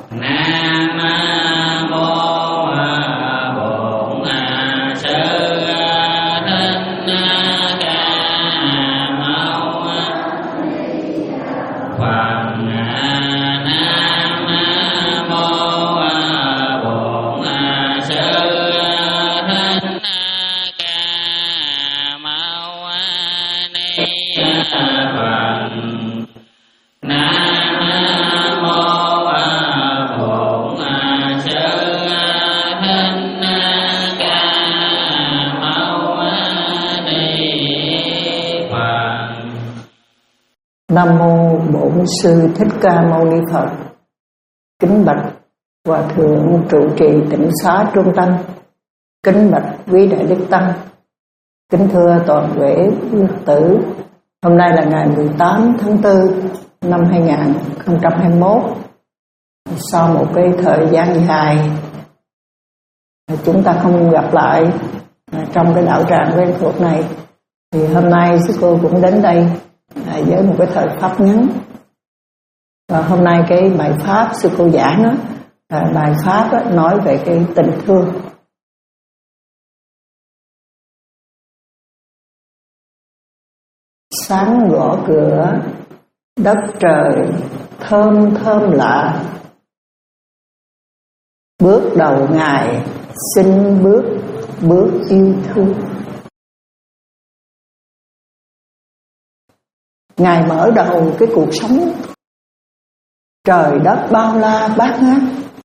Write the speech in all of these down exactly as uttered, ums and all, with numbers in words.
Nam mô Bổn Sư Thích Ca Mâu Phật. Nam mô Bổn Sư Thích Ca Mâu Ni Phật. Nam mô Bổn Sư Thích Ca Mâu Ni Phật. Nam mô Bổn Sư Thích Ca Mâu Ni Phật. Kính bạch Hòa thượng trụ trì Tịnh Xá Trung Tâm, kính bạch quý đại đức tăng, kính thưa toàn thể Phật tử. Hôm nay là ngày mười tám tháng tư năm hai nghìn không trăm hai mươi mốt. Sau một cái thời gian dài chúng ta không gặp lại trong cái đạo tràng quen thuộc này, thì hôm nay sư cô cũng đến đây với một cái thời pháp ngắn. Và hôm nay cái bài pháp sư cô giảng đó, là bài pháp đó, nói về cái tình thương. Sáng gõ cửa, đất trời thơm thơm lạ. Bước đầu ngày xin bước, bước yêu thương. Ngài mở đầu cái cuộc sống, trời đất bao la bát ngát,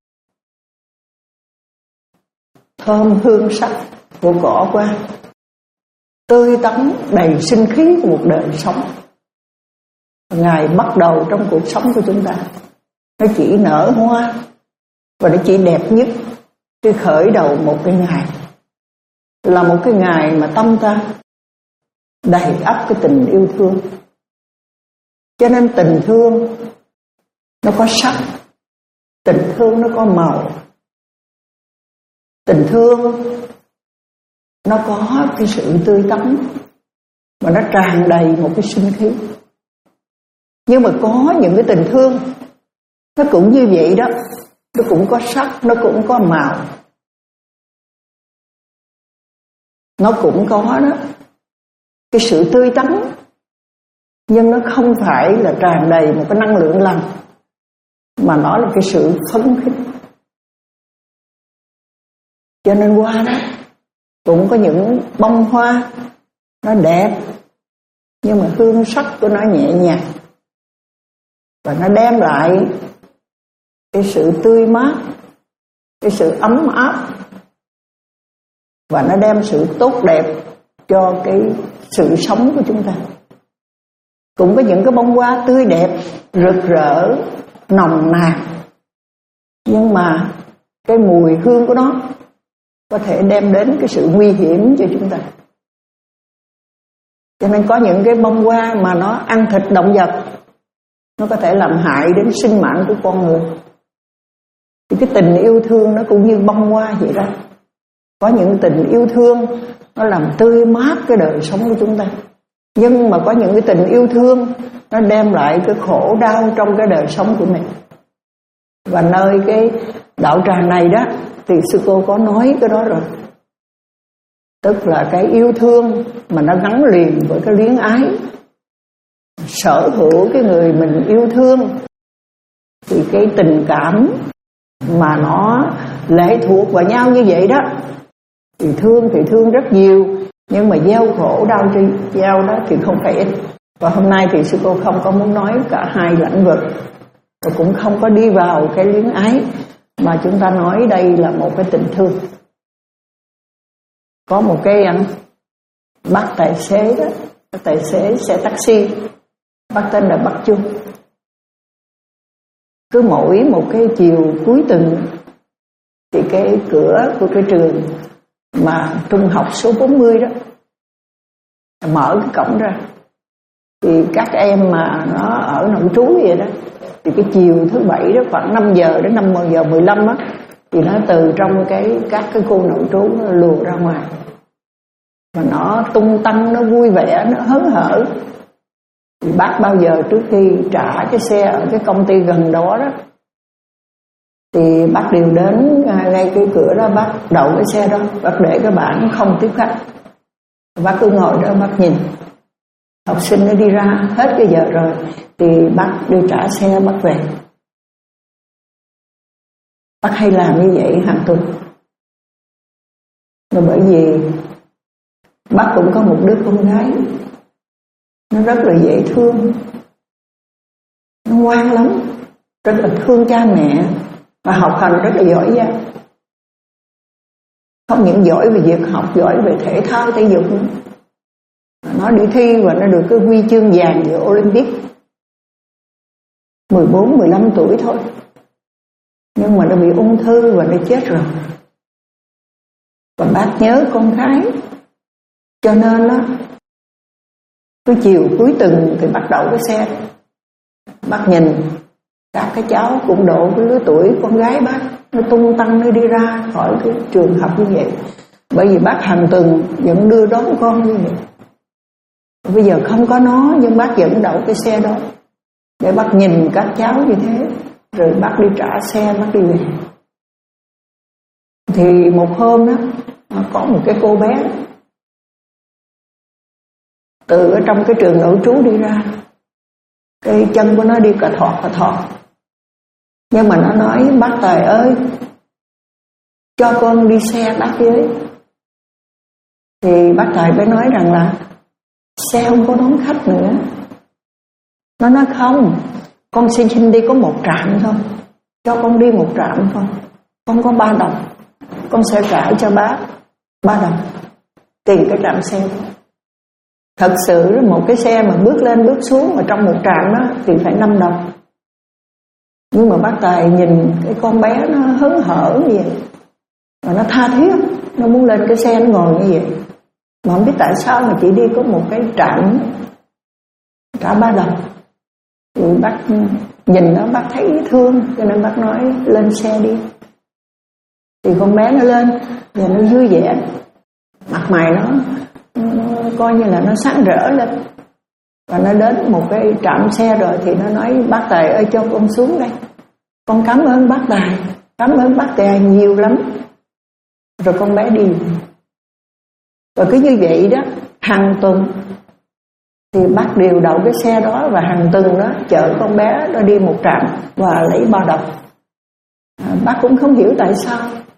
thơm hương sắc của cỏ qua, tươi tắn đầy sinh khí của một đời sống. Ngài bắt đầu trong cuộc sống của chúng ta, nó chỉ nở hoa và nó chỉ đẹp nhất khi khởi đầu một cái ngày, là một cái ngày mà tâm ta đầy ắp cái tình yêu thương. Cho nên tình thương nó có sắc, tình thương nó có màu, tình thương nó có cái sự tươi tắn, mà nó tràn đầy một cái sinh khí. Nhưng mà có những cái tình thương nó cũng như vậy đó, nó cũng có sắc, nó cũng có màu, nó cũng có đó cái sự tươi tắn, nhưng nó không phải là tràn đầy một cái năng lượng lành, mà nó là cái sự phấn khích. Cho nên qua đó cũng có những bông hoa nó đẹp, nhưng mà hương sắc của nó nhẹ nhàng, và nó đem lại cái sự tươi mát, cái sự ấm áp, và nó đem sự tốt đẹp cho cái sự sống của chúng ta. Cũng có những cái bông hoa tươi đẹp, rực rỡ, nồng nàn, nhưng mà cái mùi hương của nó có thể đem đến cái sự nguy hiểm cho chúng ta. Cho nên có những cái bông hoa mà nó ăn thịt động vật, nó có thể làm hại đến sinh mạng của con người. Thì cái tình yêu thương nó cũng như bông hoa vậy đó. Có những tình yêu thương nó làm tươi mát cái đời sống của chúng ta, nhưng mà có những cái tình yêu thương nó đem lại cái khổ đau trong cái đời sống của mình. Và nơi cái đạo tràng này đó thì sư cô có nói cái đó rồi. Tức là cái yêu thương mà nó gắn liền với cái luyến ái, sở hữu cái người mình yêu thương, thì cái tình cảm mà nó lệ thuộc vào nhau như vậy đó, thì thương thì thương rất nhiều, nhưng mà gieo khổ đau cho gieo đó thì không phải ít. Và hôm nay thì sư cô không có muốn nói cả hai lĩnh vực, và cũng không có đi vào cái luyến ái, mà chúng ta nói đây là một cái tình thương. Có một cái bác tài xế đó, tài xế xe taxi, bác tên là bác Trung. Cứ mỗi một cái chiều cuối tuần thì cái cửa của cái trường mà trung học số bốn mươi đó mở cái cổng ra, thì các em mà nó ở nội trú vậy đó, thì cái chiều thứ bảy đó khoảng năm giờ đến năm giờ mười lăm á, thì nó từ trong cái các cái khu nội trú nó lùa ra ngoài, và nó tung tăng, nó vui vẻ, nó hớn hở. Thì bác bao giờ trước khi trả cái xe ở cái công ty gần đó đó, Thì bác điều đến ngay cái cửa đó, bác đậu cái xe đó, bác để cái bảng không tiếp khách. Bác cứ ngồi đó bác nhìn học sinh nó đi ra, hết cái giờ rồi thì bác đi trả xe bác về. Bác hay làm như vậy hàng tuần. Là bởi vì bác cũng có một đứa con gái, nó rất là dễ thương, nó ngoan lắm, rất là thương cha mẹ và học hành rất là giỏi giang. Không những giỏi về việc học, giỏi về thể thao thể dục nữa. Nó đi thi và nó được cái huy chương vàng ở Olympic. mười bốn mười lăm tuổi thôi, nhưng mà nó bị ung thư và nó chết rồi. Và bác nhớ con gái, cho nên đó, cứ chiều cuối tuần thì bắt đầu cái xe, bác nhìn các cái cháu cũng độ cái lứa tuổi con gái bác, nó tung tăng nó đi ra khỏi cái trường học như vậy. Bởi vì bác hàng tuần vẫn đưa đón con như vậy. Bây giờ không có nó nhưng bác vẫn đậu cái xe đó để bác nhìn các cháu như thế, rồi bác đi trả xe bác đi về. Thì một hôm đó có một cái cô bé từ ở trong cái trường nội trú đi ra, cái chân của nó đi cà thọt cà thọt, nhưng mà nó nói bác Tài ơi, cho con đi xe bác với. Thì bác Tài mới nói rằng là xe không có đón khách nữa. Nó nói không, con xin xin đi có một trạm thôi, cho con đi một trạm thôi, con có ba đồng, con sẽ trả cho bác ba đồng tiền cái trạm xe thôi. Thật sự một cái xe mà bước lên bước xuống mà trong một trạm đó thì phải năm đồng. Nhưng mà bác Tài nhìn cái con bé nó hớn hở như vậy, và nó tha thiết, nó muốn lên cái xe nó ngồi như vậy. Mà không biết tại sao mà chỉ đi có một cái trạm trả ba đồng. Thì bác nhìn nó bác thấy thương, cho nên bác nói lên xe đi. Thì con bé nó lên và nó vui vẻ, mặt mày nó, nó coi như là nó sáng rỡ lên. Và nó đến một cái trạm xe rồi thì nó nói bác Tài ơi cho con xuống đây, con cảm ơn bác Tài, cảm ơn bác Tài nhiều lắm. Rồi con bé đi. Rồi cứ như vậy đó, hàng tuần thì bác điều đậu cái xe đó, và hàng tuần đó chở con bé nó đi một trạm và lấy ba đồng. À, bác cũng không hiểu tại sao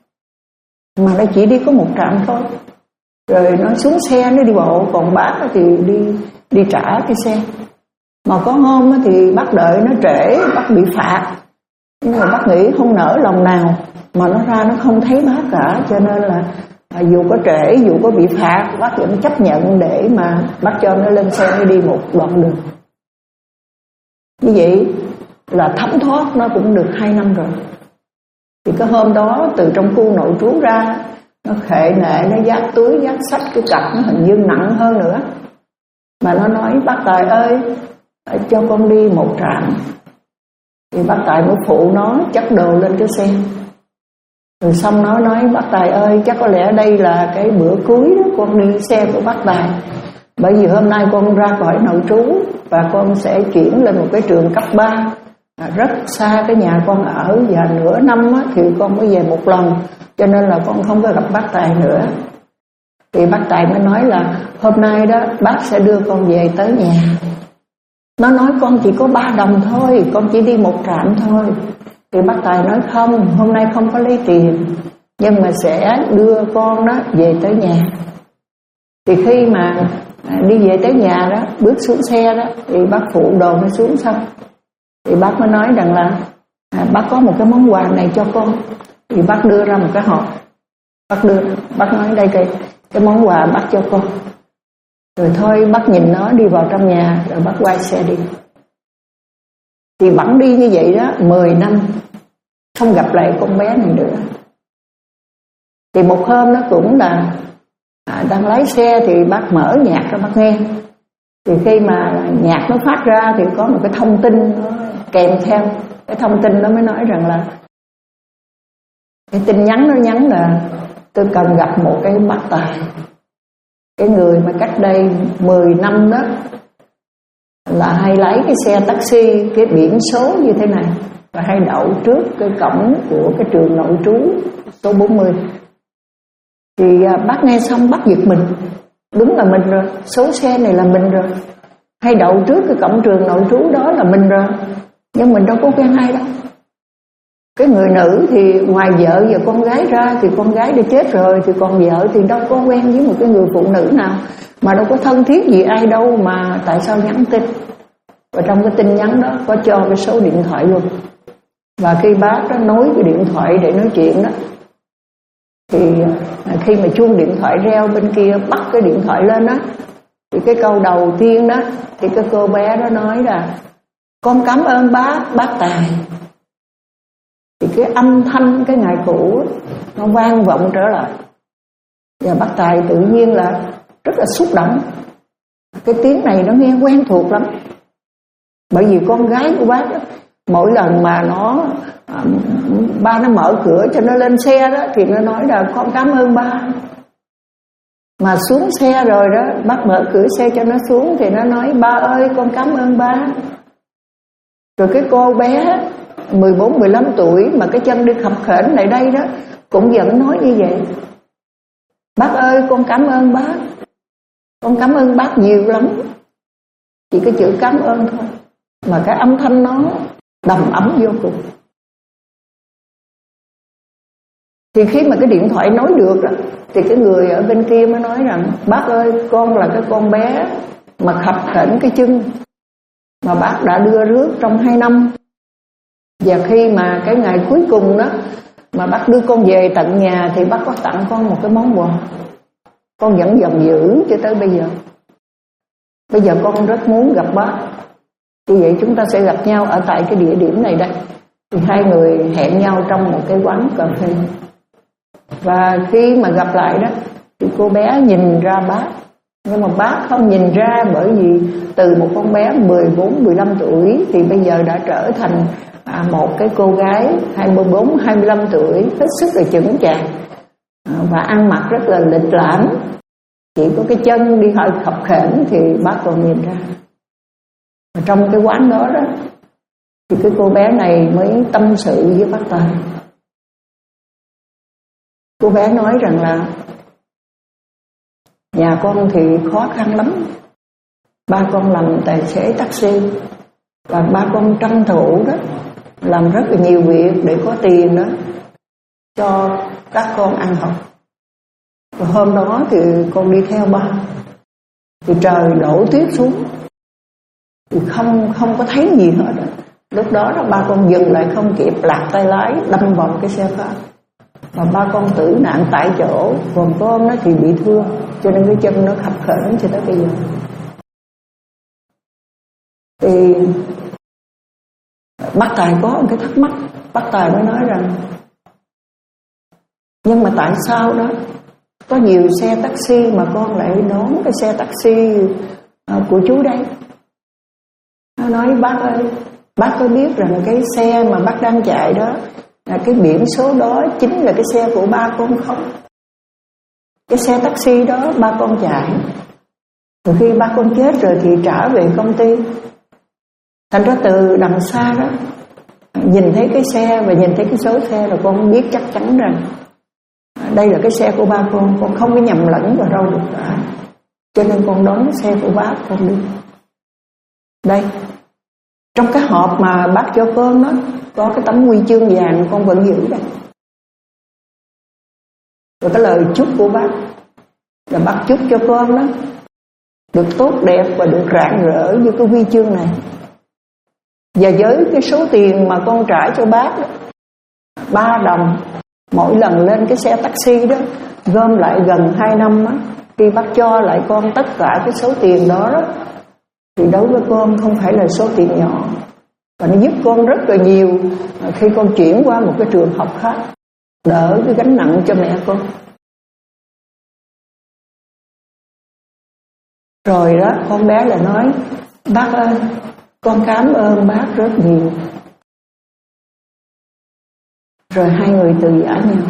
mà nó chỉ đi có một trạm thôi. Rồi nó xuống xe nó đi bộ, còn bác thì đi đi trả cái xe. Mà có hôm thì bác đợi nó trễ, bác bị phạt. Nhưng mà bác nghĩ không nỡ lòng nào mà nó ra nó không thấy bác cả, cho nên là à, dù có trễ, dù có bị phạt, bác vẫn chấp nhận để mà bác cho nó lên xe nó đi một đoạn đường. Như vậy là thấm thoát nó cũng được hai năm rồi. Thì cái hôm đó từ trong khu nội trú ra, nó khệ nệ, nó vác túi, vác sách, cái cặp nó hình như nặng hơn nữa. Mà nó nói bác Tài ơi, cho con đi một trạm. Thì bác Tài mới phụ nó chất đồ lên cái xe. Rồi xong nó nói bác Tài ơi, chắc có lẽ đây là cái bữa cuối đó con đi xe của bác Tài. Bởi vì hôm nay con ra khỏi nội trú và con sẽ chuyển lên một cái trường cấp ba, à, rất xa cái nhà con ở, và nửa năm á, thì con mới về một lần, cho nên là con không có gặp bác Tài nữa. Thì bác Tài mới nói là hôm nay đó bác sẽ đưa con về tới nhà. Nó nói con chỉ có ba đồng thôi, con chỉ đi một trạm thôi. Thì bác Tài nói không, hôm nay không có lấy tiền, nhưng mà sẽ đưa con đó về tới nhà. Thì khi mà đi về tới nhà đó, bước xuống xe đó, thì bác phụ đồ nó xuống xong. Thì bác mới nói rằng là à, bác có một cái món quà này cho con. Thì bác đưa ra một cái hộp. Bác đưa, bác nói đây cái, cái món quà bác cho con. Rồi thôi bác nhìn nó đi vào trong nhà, rồi bác quay xe đi. Thì vẫn đi như vậy đó, mười năm không gặp lại con bé này nữa. Thì một hôm nó cũng là à, đang lái xe thì bác mở nhạc cho bác nghe. Thì khi mà nhạc nó phát ra thì có một cái thông tin nó kèm theo. Cái thông tin đó mới nói rằng là cái tin nhắn nó nhắn là tôi cần gặp một cái bác Tài, cái người mà cách đây mười năm đó là hay lấy cái xe taxi, cái biển số như thế này, và hay đậu trước cái cổng của cái trường nội trú số bốn mươi. Thì bác nghe xong bác giật mình, đúng là mình rồi, số xe này là mình rồi, hay đậu trước cái cổng trường nội trú đó là mình rồi, nhưng mình đâu có quen ai đâu. Cái người nữ thì ngoài vợ và con gái ra thì con gái đã chết rồi, thì còn vợ thì đâu có quen với một cái người phụ nữ nào, mà đâu có thân thiết gì ai đâu, mà tại sao nhắn tin. Và trong cái tin nhắn đó có cho cái số điện thoại luôn. Và khi bác đó nối cái điện thoại để nói chuyện đó, thì khi mà chuông điện thoại reo bên kia bắt cái điện thoại lên đó, thì cái câu đầu tiên đó thì cái cô bé đó nói là con cảm ơn bác, bác Tài. Thì cái âm thanh cái ngày cũ nó vang vọng trở lại. Và bác Tài tự nhiên là rất là xúc động. Cái tiếng này nó nghe quen thuộc lắm. Bởi vì con gái của bác đó, mỗi lần mà nó à, ba nó mở cửa cho nó lên xe đó, thì nó nói là con cảm ơn ba. Mà xuống xe rồi đó, bác mở cửa xe cho nó xuống thì nó nói ba ơi con cảm ơn ba. Rồi cái cô bé mười bốn mười lăm tuổi mà cái chân đi khập khểnh lại đây đó cũng vẫn nói như vậy. Bác ơi con cảm ơn bác. Con cảm ơn bác nhiều lắm. Chỉ cái chữ cảm ơn thôi, mà cái âm thanh nó đầm ấm vô cùng. Thì khi mà cái điện thoại nói được đó, thì cái người ở bên kia mới nói rằng bác ơi con là cái con bé mà khập khểnh cái chân mà bác đã đưa rước trong hai năm. Và khi mà cái ngày cuối cùng đó mà bác đưa con về tận nhà thì bác có tặng con một cái món quà. Con vẫn dòng giữ cho tới bây giờ. Bây giờ con rất muốn gặp bác. Vì vậy chúng ta sẽ gặp nhau ở tại cái địa điểm này đây. Thì hai người hẹn nhau trong một cái quán cà phê. Và khi mà gặp lại đó thì cô bé nhìn ra bác. Nhưng mà bác không nhìn ra, bởi vì từ một con bé mười bốn mười lăm tuổi thì bây giờ đã trở thành à, một cái cô gái hai mươi bốn hai mươi lăm tuổi, hết sức là chững chạc à, và ăn mặc rất là lịch lãm. Chỉ có cái chân đi hơi khập khểnh thì bác còn nhìn ra. Và trong cái quán đó đó thì cái cô bé này mới tâm sự với bác Tài. Cô bé nói rằng là nhà con thì khó khăn lắm. Ba con làm tài xế taxi, và ba con tranh thủ đó làm rất là nhiều việc để có tiền đó cho các con ăn học. Và hôm đó thì con đi theo ba, thì trời đổ tuyết xuống, thì không không có thấy gì hết. Lúc đó đó ba con dừng lại không kịp, lạc tay lái đâm vào cái xe khác. Và ba con tử nạn tại chỗ, còn con nó thì bị thương, cho nên cái chân nó khập khểnh cho tới bây giờ. Thì bác Tài có một cái thắc mắc. Bác Tài mới nói rằng nhưng mà tại sao đó có nhiều xe taxi mà con lại đón cái xe taxi của chú đây? Nó nói bác ơi, bác có biết rằng cái xe mà bác đang chạy đó là cái biển số đó chính là cái xe của ba con không? Cái xe taxi đó ba con chạy, từ khi ba con chết rồi thì trả về công ty. Thành ra từ đằng xa đó nhìn thấy cái xe và nhìn thấy cái số xe là con biết chắc chắn rằng đây là cái xe của ba con. Con không có nhầm lẫn vào đâu được cả, cho nên con đón xe của bác con đi. Đây, trong cái hộp mà bác cho con đó có cái tấm huy chương vàng, con vẫn giữ đây. Rồi cái lời chúc của bác là bác chúc cho con đó được tốt đẹp và được rạng rỡ như cái huy chương này. Và với cái số tiền mà con trả cho bác đó, ba đồng mỗi lần lên cái xe taxi đó, gom lại gần hai năm á, khi bác cho lại con tất cả cái số tiền đó, đó thì đối với con không phải là số tiền nhỏ, và nó giúp con rất là nhiều khi con chuyển qua một cái trường học khác, đỡ cái gánh nặng cho mẹ con. Rồi đó con bé lại nói bác ơi, con cảm ơn bác rất nhiều. Rồi hai người từ giã nhau.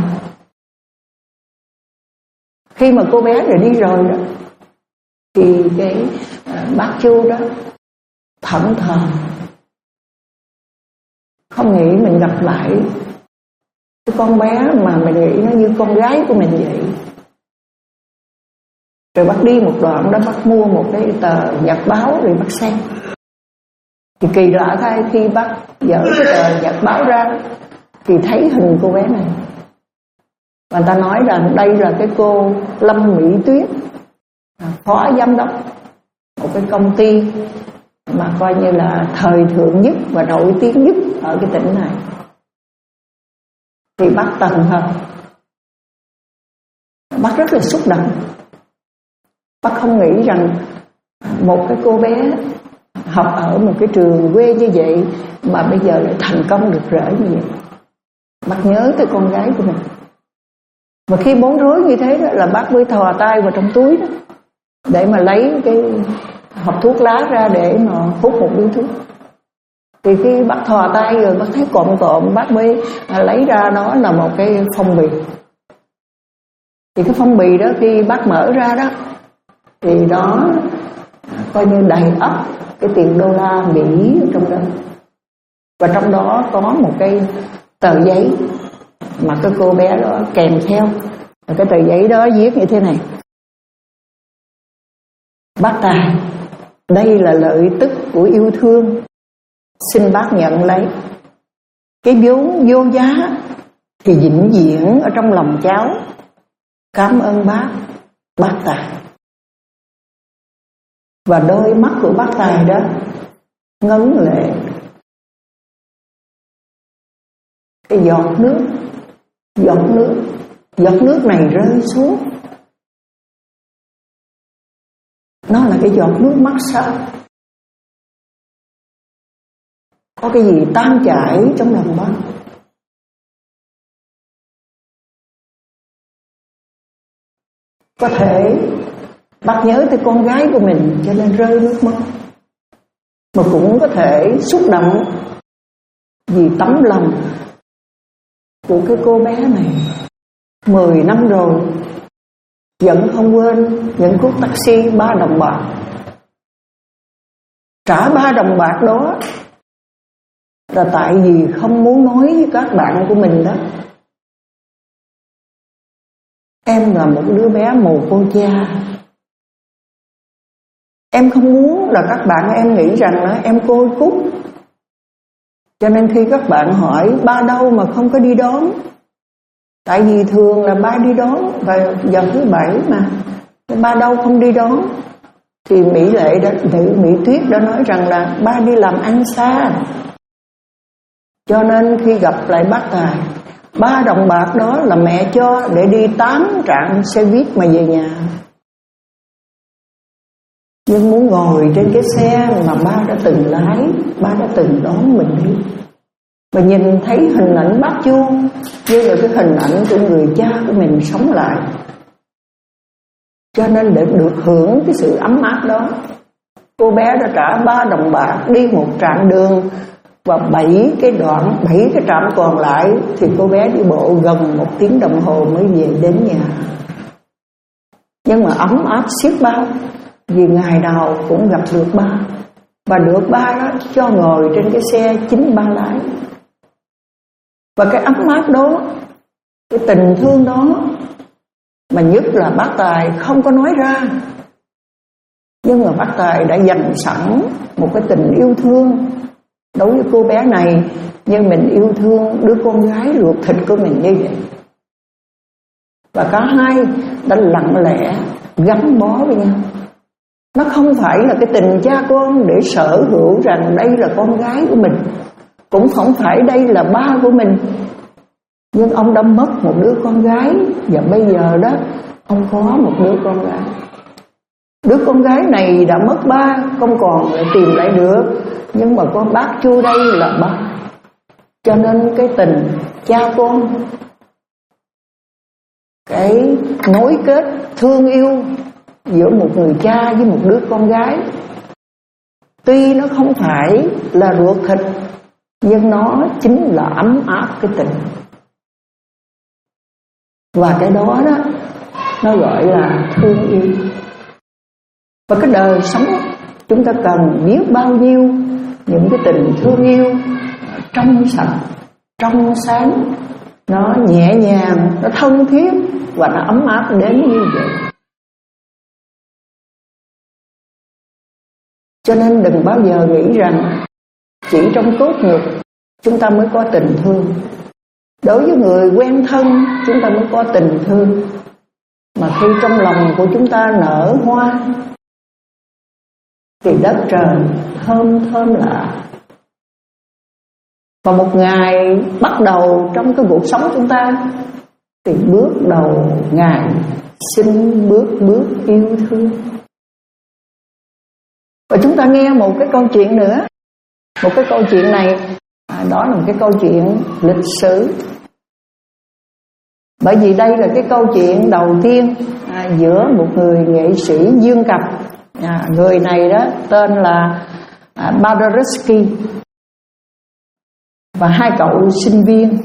Khi mà cô bé rồi đi rồi đó, thì cái bác Chu đó thẫn thờ, không nghĩ mình gặp lại cái con bé mà mình nghĩ nó như con gái của mình vậy. Rồi bác đi một đoạn đó, bác mua một cái tờ nhật báo rồi bác xem. Thì kỳ lạ thay, khi bác dở cái tờ nhật báo ra thì thấy hình cô bé này. Và người ta nói rằng đây là cái cô Lâm Mỹ Tuyết, phó giám đốc một cái công ty mà coi như là thời thượng nhất và nổi tiếng nhất ở cái tỉnh này. Thì bác Tần hơn, bác rất là xúc động. Bác không nghĩ rằng một cái cô bé học ở một cái trường quê như vậy mà bây giờ lại thành công được rỡ như vậy. Bác nhớ tới con gái của mình. Và khi bối rối như thế đó là bác mới thò tay vào trong túi đó để mà lấy cái hộp thuốc lá ra để mà hút một điếu thuốc. Thì khi bác thò tay rồi bác thấy cộm cộm, bác mới lấy ra đó là một cái phong bì. Thì cái phong bì đó khi bác mở ra đó thì đó coi như đầy ắp cái tiền đô la Mỹ ở trong đó. Và trong đó có một cái tờ giấy mà cái cô bé đó kèm theo. Và cái tờ giấy đó viết như thế này: bác Tài, đây là lợi tức của yêu thương, xin bác nhận lấy. Cái vốn vô giá thì vĩnh viễn ở trong lòng cháu. Cảm ơn bác, bác Tài. Và đôi mắt của bác Tài đó ngấn lệ. Cái giọt nước, giọt nước, giọt nước này rơi xuống, nó là cái giọt nước mắt sao? Có cái gì tan chảy trong lòng bác. Có thể bác nhớ tới con gái của mình cho nên rơi nước mắt, mà cũng có thể xúc động vì tấm lòng của cái cô bé này. Mười năm rồi vẫn không quên những cú taxi ba đồng bạc. Trả ba đồng bạc đó là tại vì không muốn nói với các bạn của mình đó: em là một đứa bé mồ côi cha. Em không muốn là các bạn em nghĩ rằng là em côi cút. Cho nên khi các bạn hỏi ba đâu mà không có đi đón, tại vì thường là ba đi đón vào giờ thứ bảy mà ba đâu không đi đón, thì Mỹ Lệ đã, Mỹ Tuyết đã nói rằng là ba đi làm ăn xa. Cho nên khi gặp lại bác Tài, ba đồng bạc đó là mẹ cho để đi tám trạm xe buýt mà về nhà. Nhưng muốn ngồi trên cái xe mà ba đã từng lái, ba đã từng đón mình đi, và nhìn thấy hình ảnh bác Chuông như là cái hình ảnh của người cha của mình sống lại. Cho nên để được hưởng cái sự ấm áp đó, cô bé đã trả ba đồng bạc đi một trạm đường, và bảy cái đoạn, bảy cái trạm còn lại thì cô bé đi bộ gần một tiếng đồng hồ mới về đến nhà. Nhưng mà ấm áp xiết bao, vì ngày nào cũng gặp được ba, và được ba đó cho ngồi trên cái xe chính ba lái. Và cái ấm áp đó, cái tình thương đó, mà nhất là bác Tài không có nói ra, nhưng mà bác Tài đã dành sẵn một cái tình yêu thương đối với cô bé này, như mình yêu thương đứa con gái ruột thịt của mình như vậy. Và cả hai đã lặng lẽ gắn bó với nhau. Nó không phải là cái tình cha con để sở hữu rằng đây là con gái của mình, cũng không phải đây là ba của mình. Nhưng ông đã mất một đứa con gái, và bây giờ đó ông có một đứa con gái. Đứa con gái này đã mất ba, không còn lại tìm lại được, nhưng mà con bác Chu đây là ba. Cho nên cái tình cha con, cái nối kết thương yêu giữa một người cha với một đứa con gái, tuy nó không phải là ruột thịt, nhưng nó chính là ấm áp cái tình. Và cái đó đó nó gọi là thương yêu. Và cái đời sống chúng ta cần biết bao nhiêu những cái tình thương yêu trong sạch, trong sáng, nó nhẹ nhàng, nó thân thiết và nó ấm áp đến như vậy. Cho nên đừng bao giờ nghĩ rằng chỉ trong cốt nhục chúng ta mới có tình thương. Đối với người quen thân chúng ta mới có tình thương. Mà khi trong lòng của chúng ta nở hoa thì đất trời thơm thơm lạ. Và một ngày bắt đầu trong cái cuộc sống chúng ta thì bước đầu ngày xin bước bước yêu thương. Và chúng ta nghe một cái câu chuyện nữa. Một cái câu chuyện này à, đó là một cái câu chuyện lịch sử. Bởi vì đây là cái câu chuyện đầu tiên à, giữa một người nghệ sĩ dương cầm. à, Người này đó tên là à, Paderewski và hai cậu sinh viên.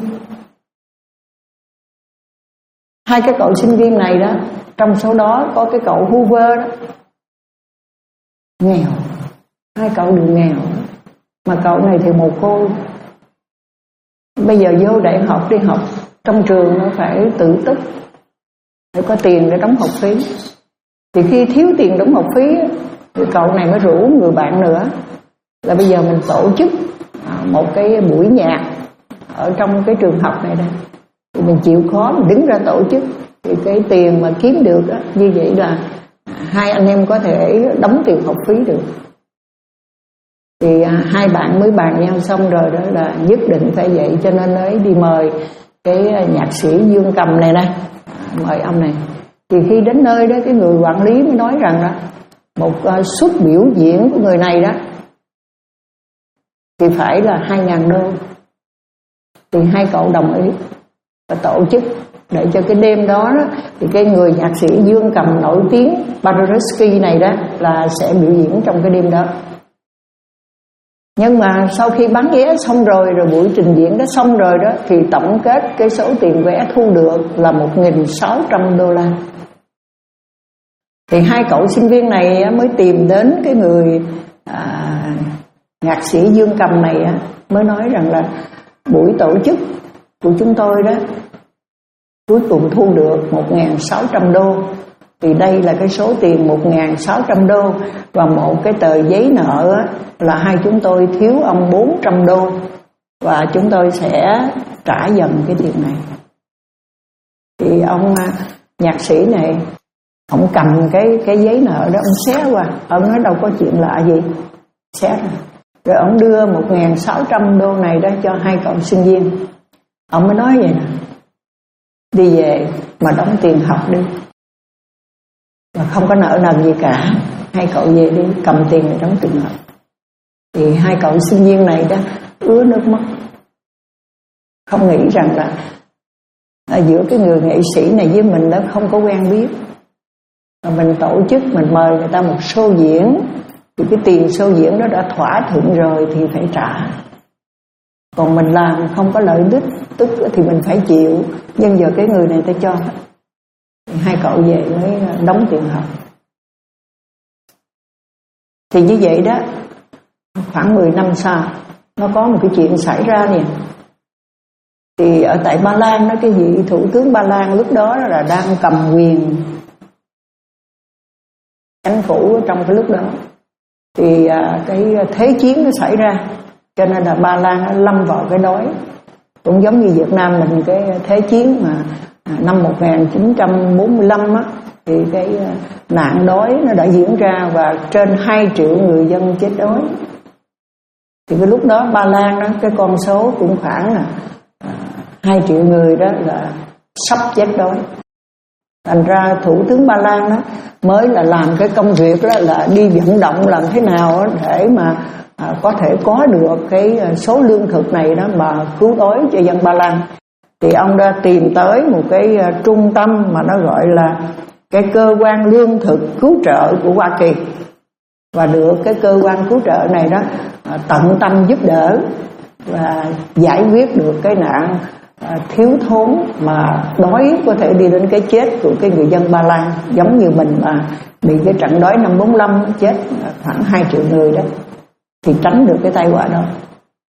Hai cái cậu sinh viên này đó, trong số đó có cái cậu Hoover đó, nghèo. Hai cậu đều nghèo. Mà cậu này thì mồ côi. Bây giờ vô đại học đi học, trong trường nó phải tự túc, phải có tiền để đóng học phí. Thì khi thiếu tiền đóng học phí thì cậu này mới rủ người bạn nữa là bây giờ mình tổ chức một cái buổi nhạc ở trong cái trường học này đây. Thì mình chịu khó mình đứng ra tổ chức. Thì cái tiền mà kiếm được đó, như vậy là hai anh em có thể đóng tiền học phí được. Thì hai bạn mới bàn nhau xong rồi đó là nhất định phải vậy. Cho nên ấy đi mời cái nhạc sĩ dương cầm này nè, mời ông này. Thì khi đến nơi đó, cái người quản lý mới nói rằng đó, một suất biểu diễn của người này đó thì phải là hai ngàn đô. Thì hai cậu đồng ý và tổ chức để cho cái đêm đó, đó thì cái người nhạc sĩ dương cầm nổi tiếng Paderewski này đó là sẽ biểu diễn trong cái đêm đó. Nhưng mà sau khi bán vé xong rồi, rồi buổi trình diễn đó xong rồi đó, thì tổng kết cái số tiền vé thu được là một nghìn sáu trăm đô la. Thì hai cậu sinh viên này mới tìm đến cái người à, nhạc sĩ dương cầm này mới nói rằng là buổi tổ chức của chúng tôi đó cuối cùng thu được một nghìn sáu trăm đô. Thì đây là cái số tiền một nghìn sáu trăm đô và một cái tờ giấy nợ là hai chúng tôi thiếu ông bốn trăm đô và chúng tôi sẽ trả dần cái tiền này. Thì ông nhạc sĩ này, ông cầm cái cái giấy nợ đó, ông xé qua, ông nói đâu có chuyện lạ gì, xé ra. Rồi ông đưa một nghìn sáu trăm đô này đó cho hai cậu sinh viên. Ông mới nói vậy nè: đi về mà đóng tiền học đi, và không có nợ nần gì cả, hai cậu về đi, cầm tiền để đóng tiền học. Thì hai cậu sinh viên này đó ứa nước mắt, không nghĩ rằng là ở giữa cái người nghệ sĩ này với mình đó không có quen biết. Và mình tổ chức, mình mời người ta một show diễn, thì cái tiền show diễn đó đã thỏa thuận rồi thì phải trả. Còn mình làm không có lợi ích tức thì mình phải chịu. Nhưng giờ cái người này ta cho, hai cậu về mới đóng tiền học. Thì như vậy đó, khoảng mười năm sau nó có một cái chuyện xảy ra nè. Thì ở tại Ba Lan đó, cái vị thủ tướng Ba Lan lúc đó là đang cầm quyền chính phủ trong cái lúc đó. Thì cái thế chiến nó xảy ra, cho nên là Ba Lan lâm vào cái đói. Cũng giống như Việt Nam mình cái thế chiến mà năm một nghìn chín trăm bốn mươi lăm á, thì cái nạn đói nó đã diễn ra và trên hai triệu người dân chết đói. Thì cái lúc đó Ba Lan đó, cái con số cũng khoảng là hai triệu người đó là sắp chết đói. Thành ra thủ tướng Ba Lan đó mới là làm cái công việc đó là đi vận động làm thế nào để mà à, có thể có được cái số lương thực này đó mà cứu đói cho dân Ba Lan. Thì ông đã tìm tới một cái uh, trung tâm mà nó gọi là cái cơ quan lương thực cứu trợ của Hoa Kỳ, và được cái cơ quan cứu trợ này đó uh, tận tâm giúp đỡ và giải quyết được cái nạn uh, thiếu thốn mà đói có thể đi đến cái chết của cái người dân Ba Lan, giống như mình mà bị cái trận đói năm bốn lăm chết khoảng hai triệu người đó, thì tránh được cái tai họa đó.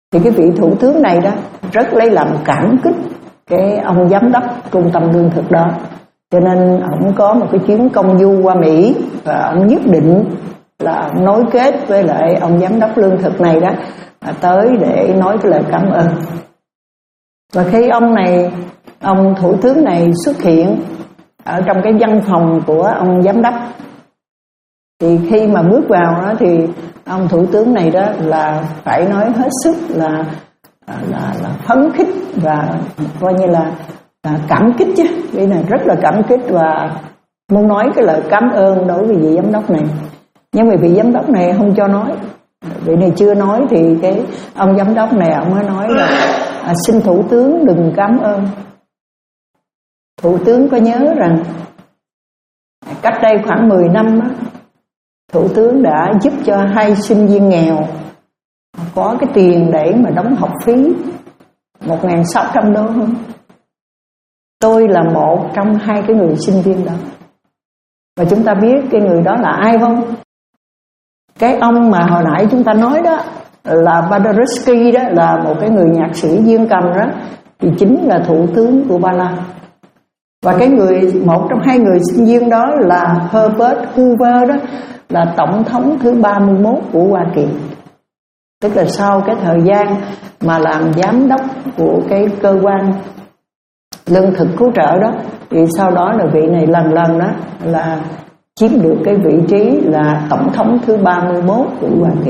Thì cái vị thủ tướng này đó rất lấy làm cảm kích cái ông giám đốc trung tâm lương thực đó, cho nên ông có một cái chuyến công du qua Mỹ, và ông nhất định là nối kết với lại ông giám đốc lương thực này đó tới để nói cái lời cảm ơn. Và khi ông này, ông thủ tướng này xuất hiện ở trong cái văn phòng của ông giám đốc, thì khi mà bước vào đó thì ông thủ tướng này đó là phải nói hết sức là là, là phấn khích và coi như là, là cảm kích chứ, vì này rất là cảm kích và muốn nói cái lời cảm ơn đối với vị giám đốc này. Nhưng mà vị giám đốc này không cho nói, vị này chưa nói thì cái ông giám đốc này ông mới nói là à, xin thủ tướng đừng cảm ơn. Thủ tướng có nhớ rằng cách đây khoảng mười năm đó, thủ tướng đã giúp cho hai sinh viên nghèo có cái tiền để mà đóng học phí một nghìn sáu trăm đô không? Tôi là một trong hai cái người sinh viên đó. Và chúng ta biết cái người đó là ai không? Cái ông mà hồi nãy chúng ta nói đó là Paderewski đó, là một cái người nhạc sĩ dương cầm đó, thì chính là thủ tướng của Ba Lan. Và cái người, một trong hai người sinh viên đó là Herbert Hoover đó, là tổng thống thứ ba mươi mốt của Hoa Kỳ. Tức là sau cái thời gian mà làm giám đốc của cái cơ quan lương thực cứu trợ đó, thì sau đó là vị này lần lần đó là chiếm được cái vị trí là tổng thống thứ ba mươi mốt của Hoa Kỳ.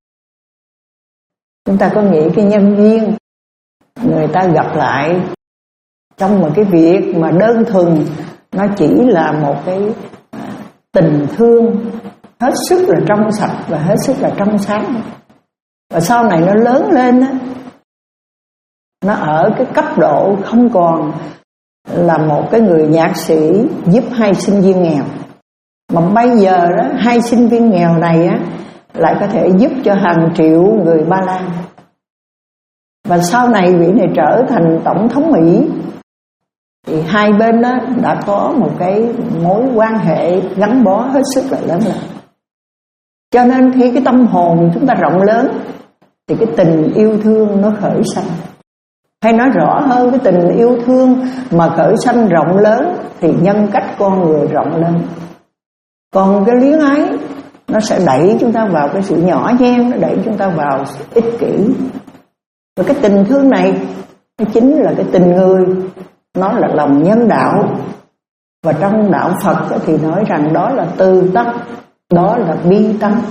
Chúng ta có nghĩ cái nhân duyên người ta gặp lại trong một cái việc mà đơn thuần nó chỉ là một cái tình thương hết sức là trong sạch và hết sức là trong sáng. Và sau này nó lớn lên á, nó ở cái cấp độ không còn là một cái người nhạc sĩ giúp hai sinh viên nghèo, mà bây giờ đó hai sinh viên nghèo này á lại có thể giúp cho hàng triệu người Ba Lan. Và sau này vị này trở thành tổng thống Mỹ, thì hai bên đó đã có một cái mối quan hệ gắn bó hết sức là lớn lao. Cho nên khi cái tâm hồn chúng ta rộng lớn thì cái tình yêu thương nó khởi sanh. Hay nói rõ hơn, cái tình yêu thương mà khởi sanh rộng lớn thì nhân cách con người rộng lớn. Còn cái luyến ái nó sẽ đẩy chúng ta vào cái sự nhỏ nhen, nó đẩy chúng ta vào sự ích kỷ. Và cái tình thương này nó chính là cái tình người, nó là lòng nhân đạo. Và trong đạo Phật thì nói rằng đó là từ tâm, đó là bi tâm.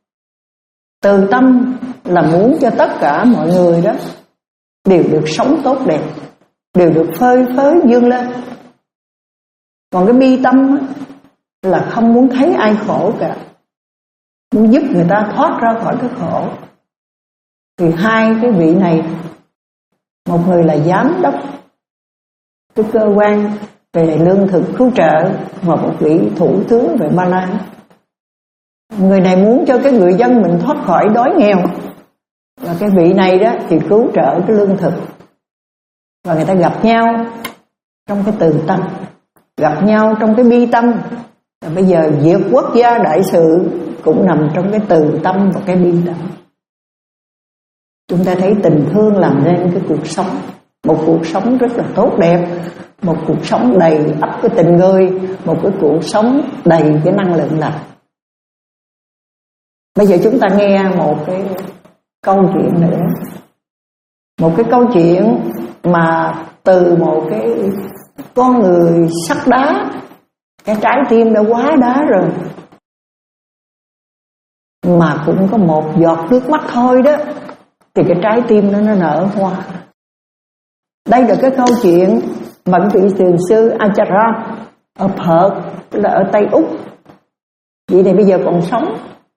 Từ tâm là muốn cho tất cả mọi người đó đều được sống tốt đẹp, đều được phơi phới vươn lên. Còn cái bi tâm là không muốn thấy ai khổ cả, muốn giúp người ta thoát ra khỏi cái khổ. Thì hai cái vị này, một người là giám đốc cái cơ quan về lương thực cứu trợ, và một vị thủ tướng về Ba Lan. Người này muốn cho cái người dân mình thoát khỏi đói nghèo, và cái vị này đó thì cứu trợ cái lương thực. Và người ta gặp nhau trong cái từ tâm, gặp nhau trong cái bi tâm. Và bây giờ việc quốc gia đại sự cũng nằm trong cái từ tâm và cái bi tâm. Chúng ta thấy tình thương làm nên cái cuộc sống, một cuộc sống rất là tốt đẹp, một cuộc sống đầy ắp cái tình người, một cái cuộc sống đầy cái năng lượng lành. Bây giờ chúng ta nghe một cái câu chuyện nữa, một cái câu chuyện mà từ một cái con người sắt đá, cái trái tim đã quá đá rồi, mà cũng có một giọt nước mắt thôi đó, thì cái trái tim nó nó nở hoa. Đây là cái câu chuyện mà cái vị thiền sư Ajahn ở Perth, là ở Tây Úc. Vị này bây giờ còn sống,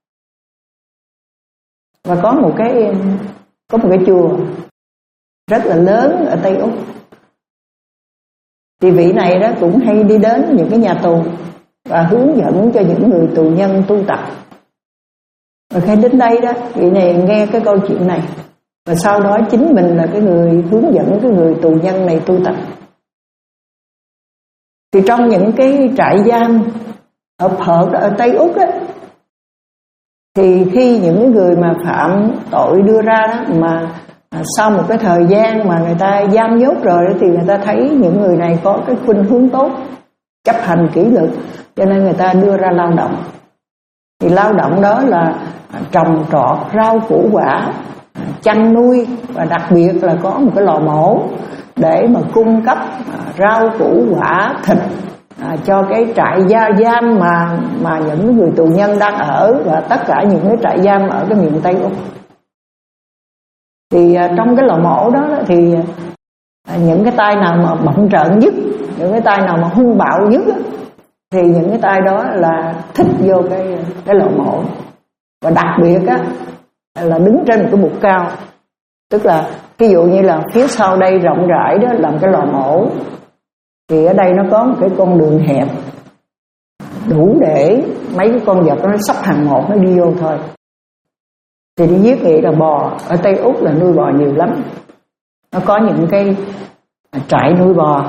và có một cái có một cái chùa rất là lớn ở Tây Úc. Thì vị này đó cũng hay đi đến những cái nhà tù và hướng dẫn cho những người tù nhân tu tập. Và khi đến đây đó, vị này nghe cái câu chuyện này, và sau đó chính mình là cái người hướng dẫn cái người tù nhân này tu tập. Thì trong những cái trại giam ở Perth, ở Tây Úc đó, thì khi những người mà phạm tội đưa ra đó, mà à, sau một cái thời gian mà người ta giam nhốt rồi thì người ta thấy những người này có cái khuynh hướng tốt, chấp hành kỷ luật, cho nên người ta đưa ra lao động. Thì lao động đó là trồng trọt, rau củ quả, chăn nuôi, và đặc biệt là có một cái lò mổ để mà cung cấp rau củ quả, thịt à, cho cái trại gia giam mà mà những người tù nhân đang ở, và tất cả những cái trại giam ở cái miền Tây Úc. Thì à, trong cái lò mổ đó thì à, những cái tay nào mà bậm trợn nhất, những cái tay nào mà hung bạo nhất á, thì những cái tay đó là thích vô cái cái lò mổ. Và đặc biệt á là đứng trên một cái bục cao, tức là ví dụ như là phía sau đây rộng rãi đó làm cái lò mổ, thì ở đây nó có một cái con đường hẹp đủ để mấy cái con vật nó sắp hàng một nó đi vô thôi. Thì đi viết nghĩ là bò ở Tây Úc là nuôi bò nhiều lắm, nó có những cái trại nuôi bò.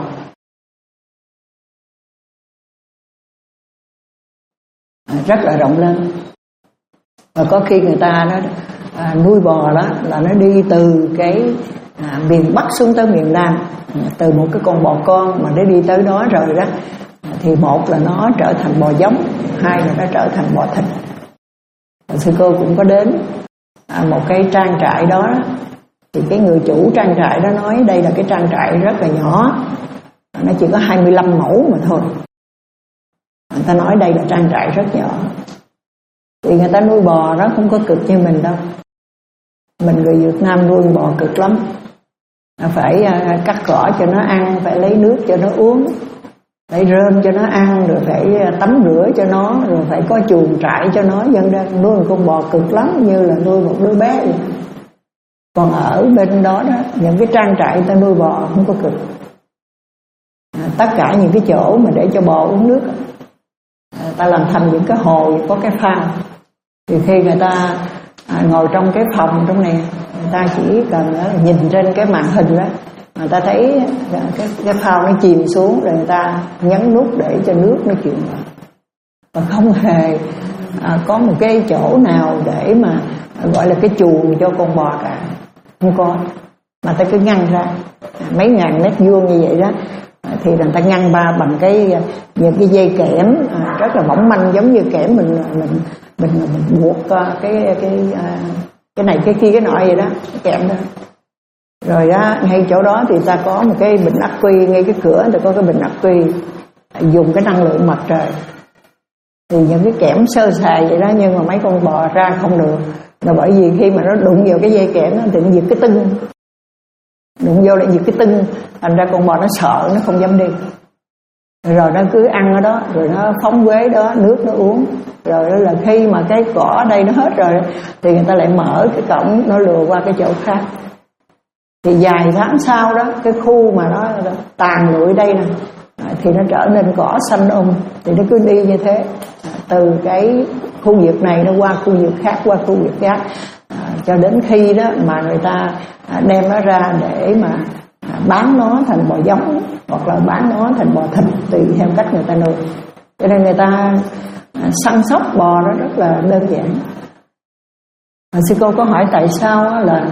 Rất là rộng lớn. Và có khi người ta nó à, nuôi bò đó là nó đi từ cái à, miền Bắc xuống tới miền Nam, từ một cái con bò con mà nó đi tới đó rồi đó, thì một là nó trở thành bò giống, hai là nó trở thành bò thịt. Và sư cô cũng có đến à, một cái trang trại đó, thì cái người chủ trang trại đó nói đây là cái trang trại rất là nhỏ, nó chỉ có hai mươi lăm mẫu mà thôi. Người ta nói đây là trang trại rất nhỏ. Vì người ta nuôi bò đó không có cực như mình đâu. Mình người Việt Nam nuôi bò cực lắm, phải cắt cỏ cho nó ăn, phải lấy nước cho nó uống, phải rơm cho nó ăn, rồi phải tắm rửa cho nó, rồi phải có chuồng trại cho nó. Dân đang nuôi một con bò cực lắm, như là nuôi một đứa bé vậy. Còn ở bên đó đó, những cái trang trại người ta nuôi bò không có cực. à, Tất cả những cái chỗ mà để cho bò uống nước, người ta làm thành những cái hồ có cái phao. Thì khi người ta à, ngồi trong cái phòng trong này, người ta chỉ cần đó, nhìn trên cái màn hình đó, người ta thấy cái, cái phao nó chìm xuống, rồi người ta nhấn nút để cho nước nó chuyển vào. Và không hề à, có một cái chỗ nào để mà à, gọi là cái chuồng cho con bò cả, không có. Mà ta cứ ngăn ra mấy ngàn mét vuông như vậy đó, thì người ta ngăn ba bằng cái những cái dây kẽm à, rất là mỏng manh, giống như kẽm mình mình mình mình buộc cái cái cái này cái kia cái nọ vậy đó, cái kẽm đó. Rồi đó, ngay chỗ đó thì ta có một cái bình ắc quy, ngay cái cửa ta có cái bình ắc quy dùng cái năng lượng mặt trời. Thì những cái kẽm sơ sài vậy đó, nhưng mà mấy con bò ra không được, là bởi vì khi mà nó đụng vào cái dây kẽm thì nó giật cái tưng, đụng vô lại giật cái tưng, thành ra con bò nó sợ, nó không dám đi. Rồi nó cứ ăn ở đó, rồi nó phóng quế đó, nước nó uống. Rồi đó là khi mà cái cỏ ở đây nó hết rồi thì người ta lại mở cái cổng, nó lùa qua cái chỗ khác. Thì vài tháng sau đó, cái khu mà nó tàn lụi đây nè, thì nó trở nên cỏ xanh um. Thì nó cứ đi như thế, từ cái khu vực này nó qua khu vực khác, qua khu vực khác, à, cho đến khi đó mà người ta đem nó ra để mà bán nó thành bò giống, hoặc là bán nó thành bò thịt, tùy theo cách người ta nuôi. Cho nên người ta săn sóc bò đó rất là đơn giản. À, sư cô có hỏi tại sao là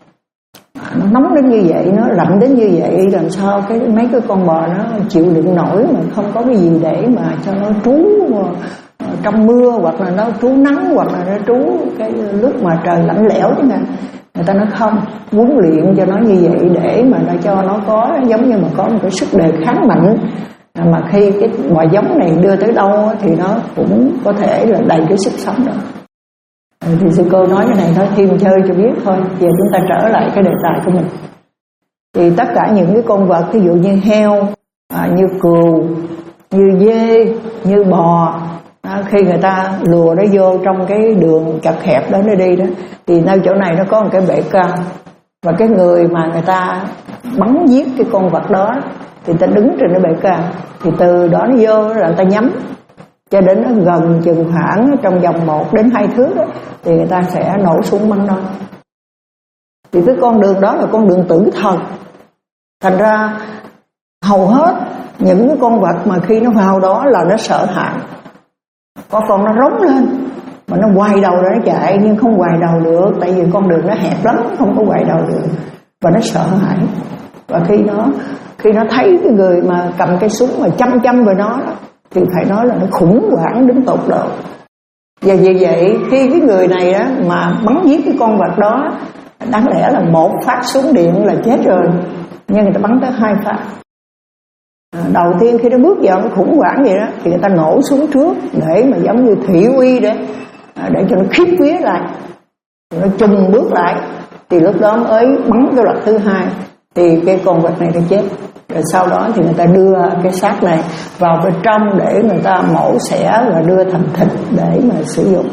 nó nóng đến như vậy, nó lạnh đến như vậy, làm sao cái mấy cái con bò nó chịu đựng nổi mà không có cái gì để mà cho nó trú trong mưa, hoặc là nó trú nắng, hoặc là nó trú cái lúc mà trời lạnh lẽo chứ nè. Người ta nói không, huấn luyện cho nó như vậy để mà nó cho nó có giống như mà có một cái sức đề kháng mạnh, mà khi cái bò giống này đưa tới đâu thì nó cũng có thể là đầy cái sức sống đó. Thì sư cô nói cái này nói thêm chơi cho biết thôi. Giờ chúng ta trở lại cái đề tài của mình. Thì tất cả những cái con vật, ví dụ như heo, à, như cừu, như dê, như bò, à, khi người ta lùa nó vô trong cái đường chật hẹp đó nó đi đó, thì nơi chỗ này nó có một cái bể cao, và cái người mà người ta bắn giết cái con vật đó thì ta đứng trên cái bể cao, thì từ đó nó vô là người ta nhắm cho đến nó gần chừng khoảng trong vòng một đến hai thước đó, thì người ta sẽ nổ súng bắn nó. Thì cái con đường đó là con đường tử thần. Thành ra hầu hết những cái con vật mà khi nó vào đó là nó sợ hãi. Có con nó rống lên, Mà nó quay đầu rồi nó chạy, nhưng không quay đầu được, tại vì con đường nó hẹp lắm, không có quay đầu được. Và nó sợ hãi. Và khi nó khi nó thấy cái người mà cầm cây súng mà chăm chăm vào nó, thì phải nói là nó khủng hoảng đến tột độ. Và vì vậy khi cái người này đó mà bắn giết cái con vật đó, đáng lẽ là một phát súng điện là chết rồi, nhưng người ta bắn tới hai phát. À, đầu tiên khi nó bước vào nó khủng hoảng vậy đó, thì người ta nổ súng trước để mà giống như thị uy để à, để cho nó khiếp vía lại, nó trùng bước lại, thì lúc đó mới bắn cái loạt thứ hai, thì cái con vật này nó chết. Rồi sau đó thì người ta đưa cái xác này vào bên trong để người ta mổ xẻ và đưa thành thịt để mà sử dụng.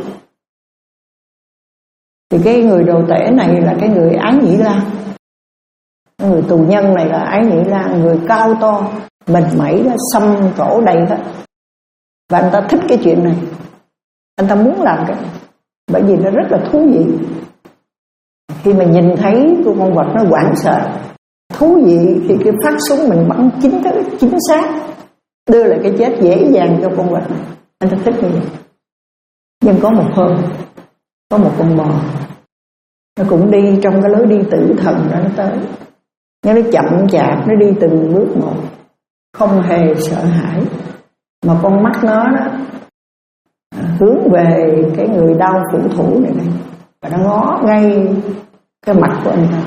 Thì cái người đồ tể này là cái người Ái Nhĩ Lan. Người tù nhân này là Ái Nhĩ Lan, người cao to, mình mẩy đó, xăm trổ đầy hết. Và anh ta thích cái chuyện này, anh ta muốn làm cái này, bởi vì nó rất là thú vị. Khi mà nhìn thấy cái con vật nó hoảng sợ, thú vị thì cái phát súng mình bắn chính thức, chính xác, đưa lại cái chết dễ dàng cho con vật này. Anh ta thích như vậy. Nhưng có một hôm, có một con bò, nó cũng đi trong cái lối đi tử thần đó, nó tới. Nhưng nó chậm chạp, nó đi từng bước một, không hề sợ hãi. Mà con mắt nó đó hướng về cái người đau phủ thủ này này, và nó ngó ngay cái mặt của anh ta.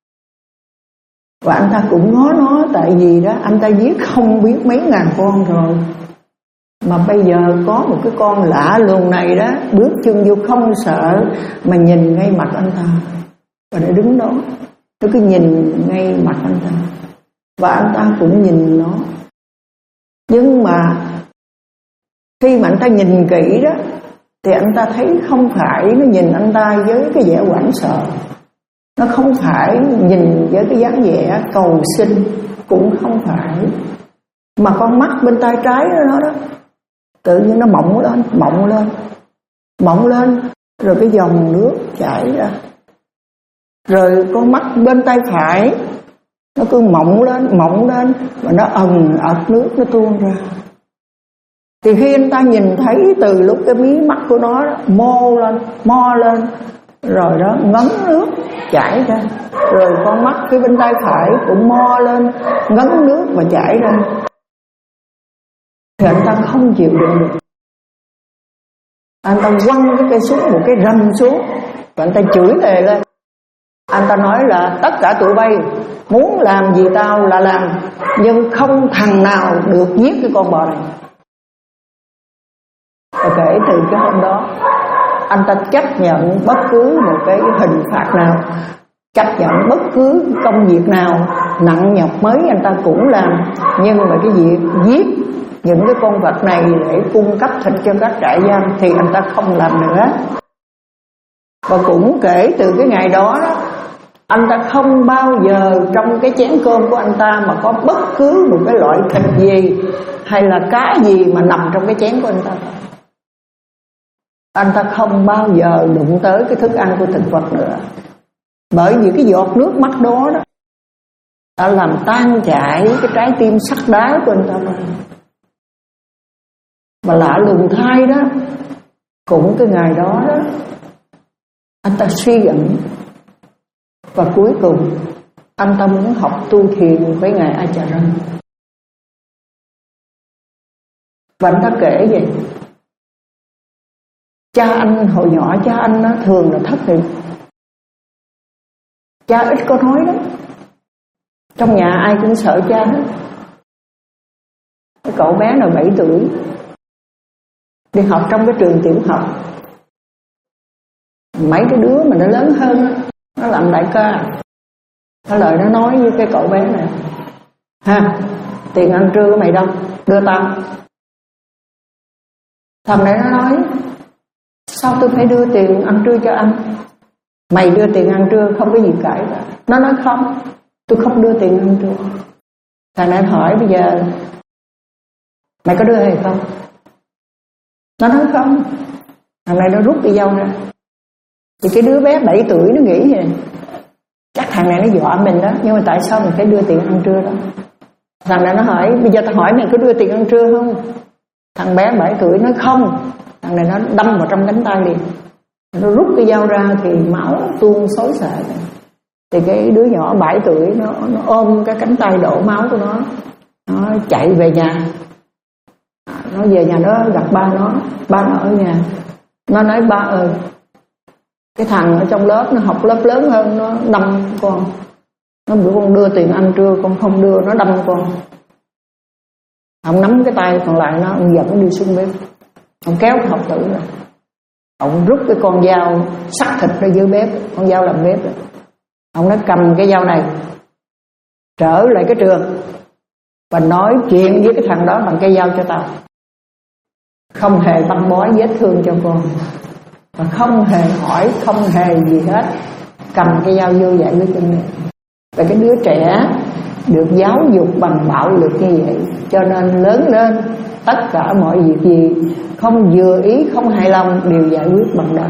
Và anh ta cũng ngó nó, tại vì đó anh ta giết không biết mấy ngàn con rồi, mà bây giờ có một cái con lạ lùng này đó bước chân vô không sợ, mà nhìn ngay mặt anh ta. Và nó đứng đó, nó cứ nhìn ngay mặt anh ta, và anh ta cũng nhìn nó. Nhưng mà khi mà anh ta nhìn kỹ đó, thì anh ta thấy không phải nó nhìn anh ta với cái vẻ hoảng sợ, nó không phải nhìn với cái dáng vẻ cầu xin, cũng không phải. Mà con mắt bên tay trái đó nó đó, tự nhiên nó mọng lên, mọng lên, mọng lên, rồi cái dòng nước chảy ra. Rồi con mắt bên tay phải nó cứ mọng lên, mọng lên, và nó ần ật nước nó tuôn ra. Thì khi anh ta nhìn thấy từ lúc cái mí mắt của nó đó, mô lên, mo lên, rồi đó ngấn nước chảy ra, rồi con mắt phía bên tay phải cũng mo lên, ngấn nước và chảy ra, thì anh ta không chịu đựng được. Anh ta quăng cái cây súng một cái rầm xuống, và anh ta chửi thề lên. Anh ta nói là tất cả tụi bay muốn làm gì tao là làm, nhưng không thằng nào được giết cái con bò này. Và kể từ cái hôm đó, anh ta chấp nhận bất cứ một cái hình phạt nào, chấp nhận bất cứ công việc nào nặng nhọc mấy anh ta cũng làm. Nhưng mà cái việc giết những cái con vật này để cung cấp thịt cho các trại giam thì anh ta không làm nữa. Và cũng kể từ cái ngày đó, đó anh ta không bao giờ trong cái chén cơm của anh ta mà có bất cứ một cái loại thịt gì hay là cá gì mà nằm trong cái chén của anh ta. Anh ta không bao giờ đụng tới cái thức ăn của thực vật nữa, bởi vì cái giọt nước mắt đó đó đã làm tan chảy cái trái tim sắt đá của anh ta. Mà lạ lùng thay đó, cũng cái ngày đó đó anh ta suy gẫm, và cuối cùng anh ta muốn học tu thiền với ngài Acharya. Và anh ta kể vậy, cha anh hồi nhỏ cha anh nó thường là thất nghiệp, cha ít có nói đó, trong nhà ai cũng sợ cha hết. Cái cậu bé nào bảy tuổi đi học trong cái trường tiểu học, mấy cái đứa mà nó lớn hơn nó làm đại ca, nó lời nó nói với cái cậu bé này: ha, tiền ăn trưa của mày đâu, đưa tao. Thằng này nó nói: sao tôi phải đưa tiền ăn trưa cho anh? Mày đưa tiền ăn trưa không có gì cãi cả. Nó nói: không, tôi không đưa tiền ăn trưa. Thằng này hỏi: bây giờ mày có đưa hay không? Nó nói: không. Thằng này nó rút cái dao ra. Thì cái đứa bé bảy tuổi nó nghĩ vậy, chắc thằng này nó dọa mình đó, nhưng mà tại sao mình phải đưa tiền ăn trưa đó? Thằng này nó hỏi: bây giờ tao hỏi mày có đưa tiền ăn trưa không? Thằng bé bảy tuổi nói: không. Thằng này nó đâm vào trong cánh tay liền. Nó rút cái dao ra thì máu tuôn xối xả. Thì cái đứa nhỏ bảy tuổi nó, nó ôm cái cánh tay đổ máu của nó, nó chạy về nhà. Nó về nhà đó gặp ba nó, ba nó ở nhà. Nó nói ba ơi, cái thằng ở trong lớp nó học lớp lớn hơn, nó đâm con. Nó bữa con đưa tiền ăn trưa con không đưa, nó đâm con. Ông nắm cái tay còn lại nó, ông dẫn đi xuống bếp. Ông kéo cái học tử ra, ông rút cái con dao sắc thịt ra dưới bếp, con dao làm bếp rồi. Ông nói cầm cái dao này trở lại cái trường và nói chuyện với cái thằng đó bằng cái dao cho tao. Không hề băng bó vết thương cho con, và không hề hỏi, không hề gì hết. Cầm cái dao vô dạy với chân mình. Và cái đứa trẻ được giáo dục bằng bạo lực như vậy, cho nên lớn lên tất cả mọi việc gì không vừa ý, không hài lòng đều giải quyết bằng đó.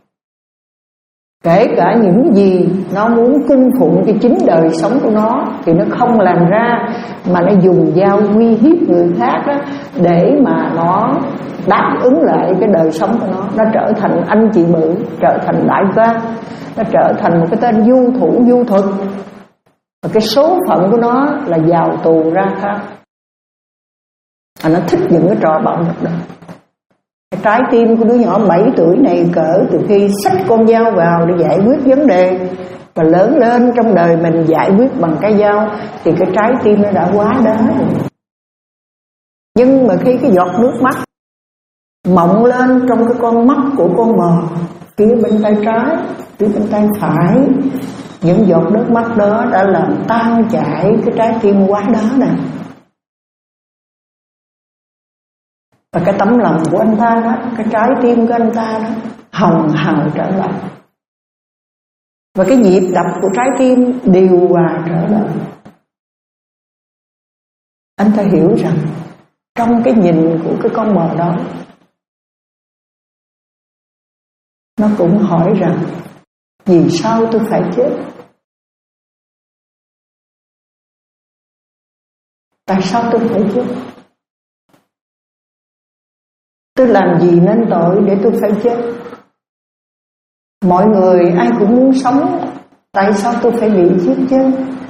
Kể cả những gì nó muốn cung phụng cho chính đời sống của nó thì nó không làm ra, mà nó dùng dao uy hiếp người khác đó, để mà nó đáp ứng lại cái đời sống của nó. Nó trở thành anh chị bự, trở thành đại ca, nó trở thành một cái tên du thủ du thuật. Và cái số phận của nó là vào tù ra khác. À, nó thích những cái trò bạo lực đó. Cái trái tim của đứa nhỏ bảy tuổi này cỡ từ khi xách con dao vào để giải quyết vấn đề và lớn lên trong đời mình giải quyết bằng cái dao, thì cái trái tim nó đã quá đá rồi. Nhưng mà khi cái giọt nước mắt mọng lên trong cái con mắt của con bò, phía bên tay trái, phía bên tay phải, những giọt nước mắt đó đã làm tan chảy cái trái tim quá đá này. Và cái tấm lòng của anh ta đó, cái trái tim của anh ta đó hồng hào trở lại. Và cái nhịp đập của trái tim điều hòa trở lại. Anh ta hiểu rằng trong cái nhìn của cái con bò đó, nó cũng hỏi rằng vì sao tôi phải chết? Tại sao tôi phải chết? Tôi làm gì nên tội để tôi phải chết? Mọi người ai cũng muốn sống, tại sao tôi phải bị giết chết?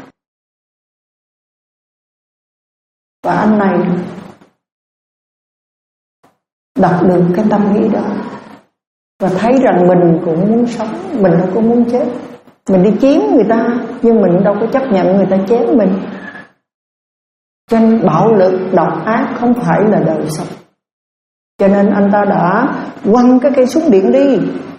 Và anh này đọc được cái tâm nghĩ đó và thấy rằng mình cũng muốn sống, mình đâu có muốn chết. Mình đi chém người ta, nhưng mình đâu có chấp nhận người ta chém mình. Cho nên bạo lực, độc ác không phải là đời sống. Cho nên anh ta đã quăng cái cây súng điện đi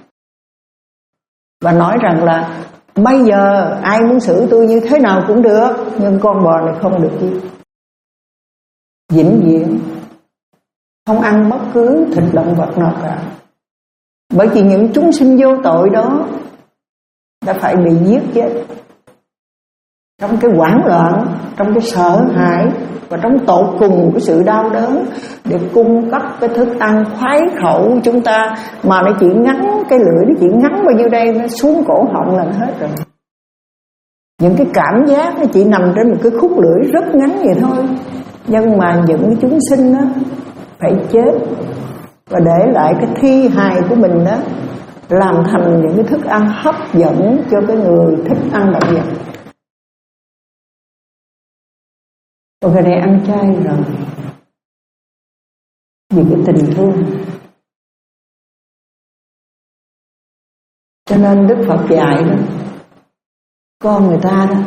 và nói rằng là bây giờ ai muốn xử tôi như thế nào cũng được, nhưng con bò này không được giết. Vĩnh viễn không ăn bất cứ thịt động vật nào cả, bởi vì những chúng sinh vô tội đó đã phải bị giết chết trong cái hoảng loạn, trong cái sợ hãi và trong tột cùng của sự đau đớn, để cung cấp cái thức ăn khoái khẩu của chúng ta, mà nó chỉ ngắn cái lưỡi, nó chỉ ngắn bao nhiêu đây, nó xuống cổ họng là hết rồi. Những cái cảm giác nó chỉ nằm trên một cái khúc lưỡi rất ngắn vậy thôi, nhưng mà những cái chúng sinh đó phải chết và để lại cái thi hài của mình đó làm thành những cái thức ăn hấp dẫn cho cái người thích ăn động vật. Còn người này ăn chay rồi vì cái tình thương. Cho nên Đức Phật dạy đó, con người ta đó,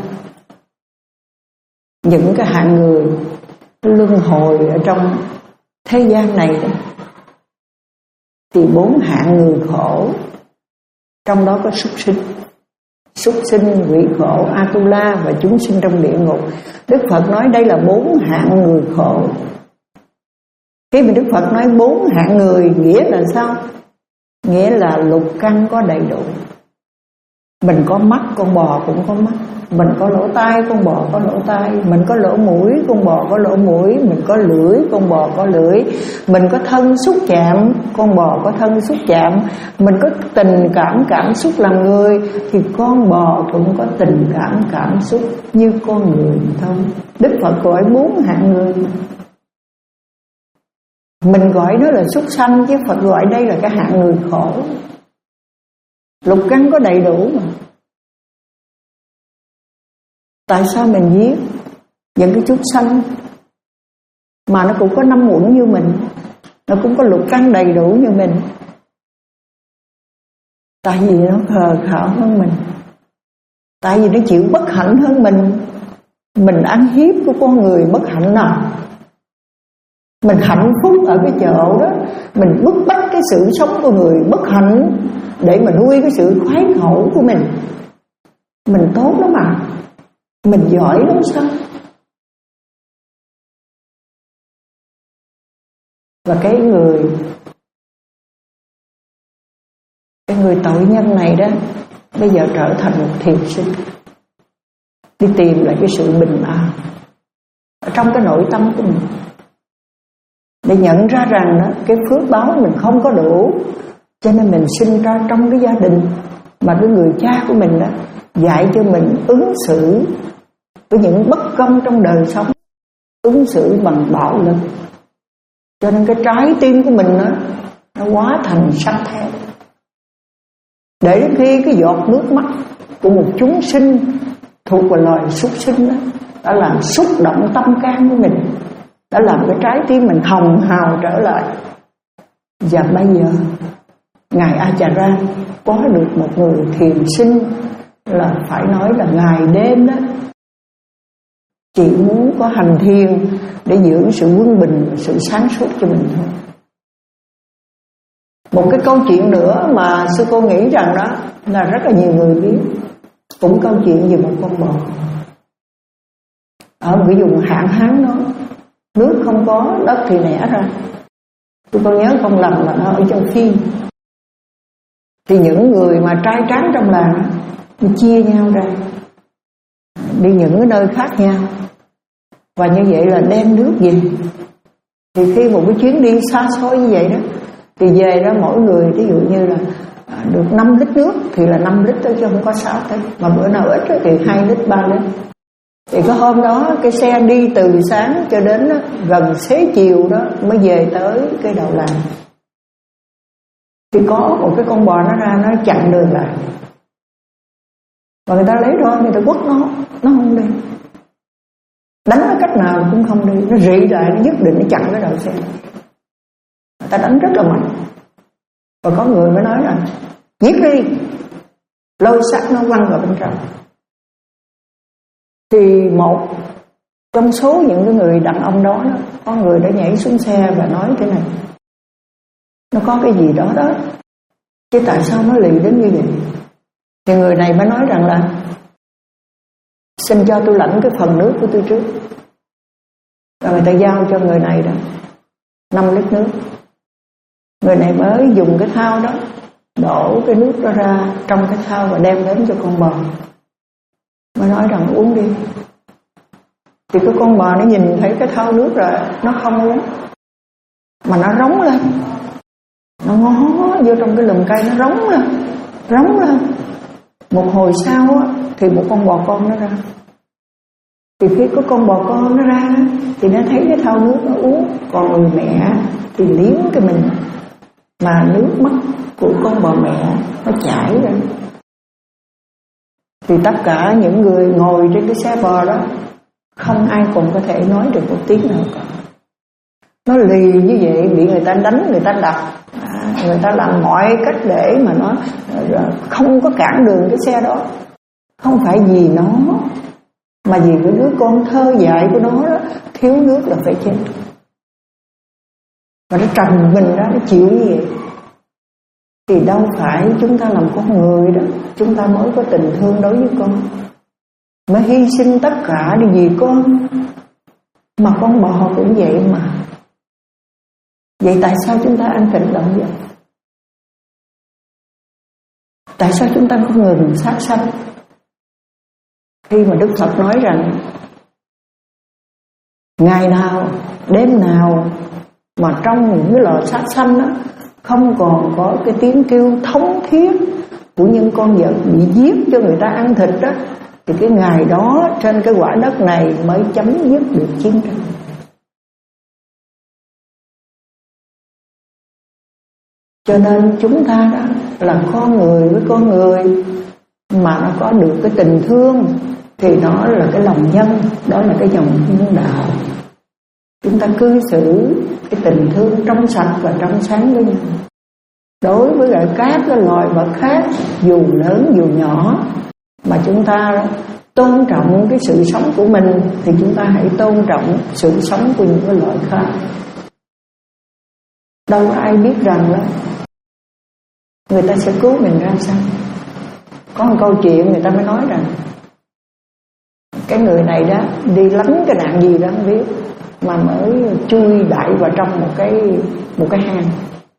những cái hạng người luân hồi ở trong thế gian này đó, thì bốn hạng người khổ, trong đó có súc sinh. Súc sinh, quỷ khổ, Atula và chúng sinh trong địa ngục. Đức Phật nói đây là bốn hạng người khổ. Khi mà Đức Phật nói bốn hạng người, nghĩa là sao? Nghĩa là lục căn có đầy đủ. Mình có mắt, con bò cũng có mắt. Mình có lỗ tai, con bò có lỗ tai. Mình có lỗ mũi, con bò có lỗ mũi. Mình có lưỡi, con bò có lưỡi. Mình có thân xúc chạm, con bò có thân xúc chạm. Mình có tình cảm cảm xúc làm người, thì con bò cũng có tình cảm cảm xúc như con người thôi. Đức Phật gọi bốn hạng người. Mình gọi nó là súc sanh, chứ Phật gọi đây là cái hạng người khổ. Lục căn có đầy đủ mà. Tại sao mình giết những cái súc sanh mà nó cũng có năm uẩn như mình, nó cũng có lục căn đầy đủ như mình? Tại vì nó khờ khạo hơn mình, tại vì nó chịu bất hạnh hơn mình. Mình ăn hiếp của con người bất hạnh nào? Mình hạnh phúc ở cái chỗ đó, mình bức bách cái sự sống của người bất hạnh để mà nuôi cái sự khoái khẩu của mình. Mình tốt lắm mà, mình giỏi lắm sao? Và cái người Cái người tội nhân này đó, bây giờ trở thành một thiền sinh, đi tìm lại cái sự bình an ở trong cái nội tâm của mình, để nhận ra rằng đó, cái phước báo mình không có đủ, cho nên mình sinh ra trong cái gia đình mà cái người cha của mình đó dạy cho mình ứng xử với những bất công trong đời sống, ứng xử bằng bạo lực. Cho nên cái trái tim của mình đó, nó hóa thành sắt thép. Để đến khi cái giọt nước mắt của một chúng sinh thuộc vào loài súc sinh đó đã làm xúc động tâm can của mình, đã làm cái trái tim mình hồng hào trở lại. Và bây giờ Ngài Acharya có được một người thiền sinh là phải nói là ngày đêm đó chỉ muốn có hành thiền để dưỡng sự quân bình và sự sáng suốt cho mình thôi. Một cái câu chuyện nữa mà sư cô nghĩ rằng đó là rất là nhiều người biết, cũng câu chuyện về một con bò ở một cái vùng hạn hán đó, nước không có, đất thì nẻ ra. Tôi có nhớ không lầm là nó ở châu Phi. Thì những người mà trai tráng trong làng nó chia nhau ra đi những cái nơi khác nhau, và như vậy là đem nước về. Thì khi một cái chuyến đi xa xôi như vậy đó, thì về đó mỗi người ví dụ như là được năm lít nước thì là năm lít thôi, chứ không có sáu lít. Mà bữa nào ít thì hai lít, ba lít. Thì có hôm đó cái xe đi từ sáng cho đến gần xế chiều đó mới về tới cái đầu làng. Thì có một cái con bò nó ra, nó chặn đường lại, và người ta lấy roi, người ta quất nó, nó không đi. Đánh nó cách nào cũng không đi, nó rị lại, nó nhất định nó chặn cái đầu xe. Người ta đánh rất là mạnh. Và có người mới nói là giết đi, lôi xác nó quăng vào bên trong. Thì một trong số những cái người đàn ông đó, đó có người đã nhảy xuống xe và nói thế này: nó có cái gì đó đó, chứ tại sao nó lì đến như vậy? Thì người này mới nói rằng là xin cho tôi lãnh cái phần nước của tôi trước. Rồi người ta giao cho người này đó năm lít nước. Người này mới dùng cái thau đó đổ cái nước đó ra trong cái thau và đem đến cho con bò, mới nói rằng uống đi. Thì cái con bò nó nhìn thấy cái thau nước rồi, nó không uống, mà nó rống lên, nó ngó vô trong cái lùm cây, nó rống lên, rống lên. Một hồi sau á, thì một con bò con nó ra. Thì khi có con bò con nó ra thì nó thấy cái thau nước nó uống, còn người mẹ thì liếm cái mình, mà nước mắt của con bò mẹ nó chảy ra. Thì tất cả những người ngồi trên cái xe bò đó không ai còn có thể nói được một tiếng nào cả. Nó lì như vậy, bị người ta đánh, người ta đập, người ta làm mọi cách để mà nó không có cản đường cái xe đó. Không phải vì nó, mà vì cái đứa con thơ dại của nó đó, thiếu nước là phải chết. Và nó trầm mình ra, nó chịu như vậy. Thì đâu phải chúng ta làm con người đó, chúng ta mới có tình thương đối với con, mới hy sinh tất cả để vì con. Mà con bò cũng vậy mà. Vậy tại sao chúng ta ăn thịt động vật? Tại sao chúng ta không ngừng sát sanh? Khi mà Đức Phật nói rằng ngày nào, đêm nào mà trong những cái lò sát sanh đó không còn có cái tiếng kêu thống thiết của những con vật bị giết cho người ta ăn thịt đó, thì cái ngày đó trên cái quả đất này mới chấm dứt được chiến tranh. Cho nên chúng ta đó là con người với con người mà nó có được cái tình thương thì nó là cái lòng nhân, đó là cái dòng nhân đạo. Chúng ta cư xử cái tình thương trong sạch và trong sáng với nhau. Đối với lại các cái loài vật khác, dù lớn dù nhỏ, mà chúng ta tôn trọng cái sự sống của mình thì chúng ta hãy tôn trọng sự sống của những cái loài khác. Đâu có ai biết rằng là người ta sẽ cứu mình ra sao. Có một câu chuyện người ta mới nói rằng cái người này đó đi lánh cái nạn gì đó không biết, mà mới chui đại vào trong một cái một cái hang.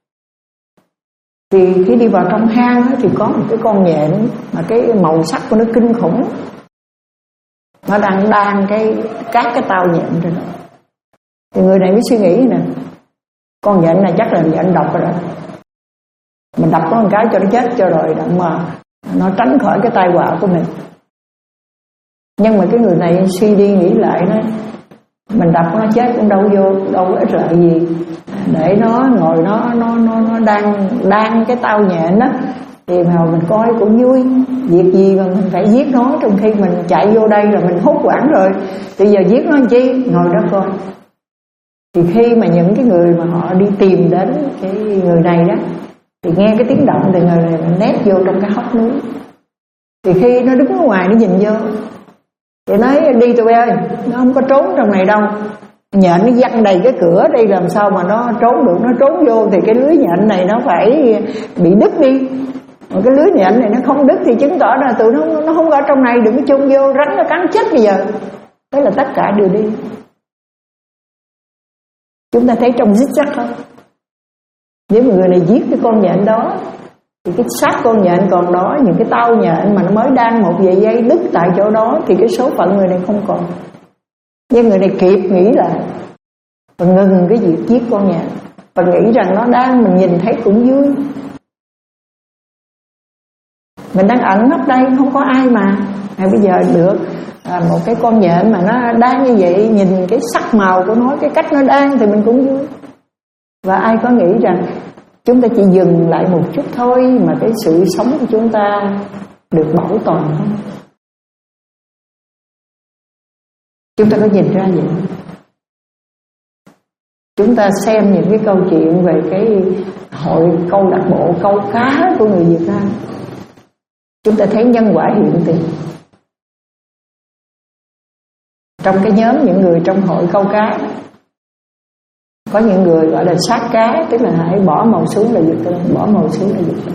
Thì khi đi vào trong hang đó, thì có một cái con nhện mà cái màu sắc của nó kinh khủng. Nó đang đan cái các cái tao nhện trên đó. Thì người này mới suy nghĩ nè, con nhện này chắc là nhện độc rồi đó, mình đập nó một cái cho nó chết cho rồi đó, mà nó tránh khỏi cái tai họa của mình. Nhưng mà cái người này suy đi nghĩ lại nói, mình đập nó chết cũng đâu vô, đâu có ích lợi gì, để nó ngồi nó nó nó nó đang đang cái tao nhện đó thì mà mình coi cũng vui. Việc gì mà mình phải giết nó, trong khi mình chạy vô đây là mình hốt quảng rồi, bây giờ giết nó làm chi, ngồi đó coi. Thì khi mà những cái người mà họ đi tìm đến cái người này đó, thì nghe cái tiếng động thì người này nép vô trong cái hốc núi. Thì khi nó đứng ở ngoài nó nhìn vô thì nói đi tụi ơi, nó không có trốn trong này đâu, nhện nó văng đầy cái cửa đây, làm sao mà nó trốn được. Nó trốn vô thì cái lưới nhện này nó phải bị đứt đi, mà cái lưới nhện này nó không đứt thì chứng tỏ là tụi nó nó không ở trong này, đừng có chung vô, rắn nó cắn chết bây giờ. Thế là tất cả đều đi. Chúng ta thấy trong dít chắc không? Nếu mà người này giết cái con nhện đó thì cái xác con nhện còn đó, những cái tao nhện mà nó mới đang một vài giây đứt tại chỗ đó thì cái số phận người này không còn. Nhưng người này kịp nghĩ lại và ngừng cái việc giết con nhện và nghĩ rằng nó đang, mình nhìn thấy cũng vui, mình đang ẩn nấp đây không có ai mà à, bây giờ được à, một cái con nhện mà nó đang như vậy, nhìn cái sắc màu của nó, cái cách nó đang thì mình cũng vui. Và ai có nghĩ rằng chúng ta chỉ dừng lại một chút thôi mà cái sự sống của chúng ta được bảo toàn không? Chúng ta có nhìn ra vậy? Chúng ta xem những cái câu chuyện về cái hội câu lạc bộ câu cá của người Việt Nam, chúng ta thấy nhân quả hiện tiền. Trong cái nhóm những người trong hội câu cá, có những người gọi là sát cá, tức là hãy bỏ màu xuống là giật lên, bỏ màu xuống là giật lên.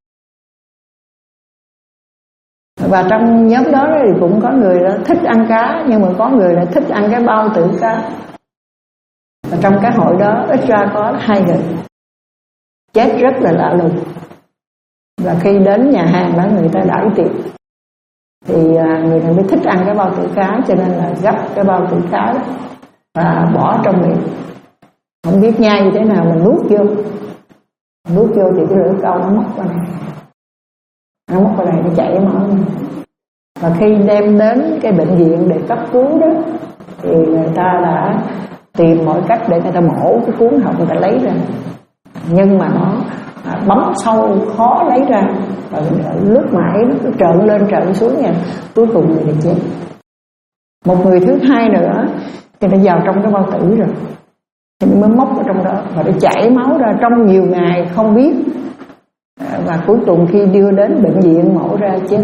Và trong nhóm đó thì cũng có người là thích ăn cá, nhưng mà có người là thích ăn cái bao tử cá. Và trong cái hội đó ít ra có hai người chết rất là lạ lùng. Và khi đến nhà hàng đó người ta đãi tiệc thì người này mới thích ăn cái bao tử cá, cho nên là gấp cái bao tử cá đó và bỏ trong miệng. Không biết nhai như thế nào mình nuốt vô, nuốt vô thì cái lưỡi câu nó móc qua này, nó móc qua này, nó chảy máu. Và khi đem đến cái bệnh viện để cấp cứu đó thì người ta đã tìm mọi cách để người ta mổ cái cuốn họng, người ta lấy ra, nhưng mà nó bấm sâu khó lấy ra, và lướt mãi nó cứ trợn lên trợn xuống nha, cuối cùng người này chết. Một người thứ hai nữa thì nó vào trong cái bao tử rồi, thì nó mới móc ở trong đó và nó chảy máu ra trong nhiều ngày không biết, và cuối cùng khi đưa đến bệnh viện mổ ra chết.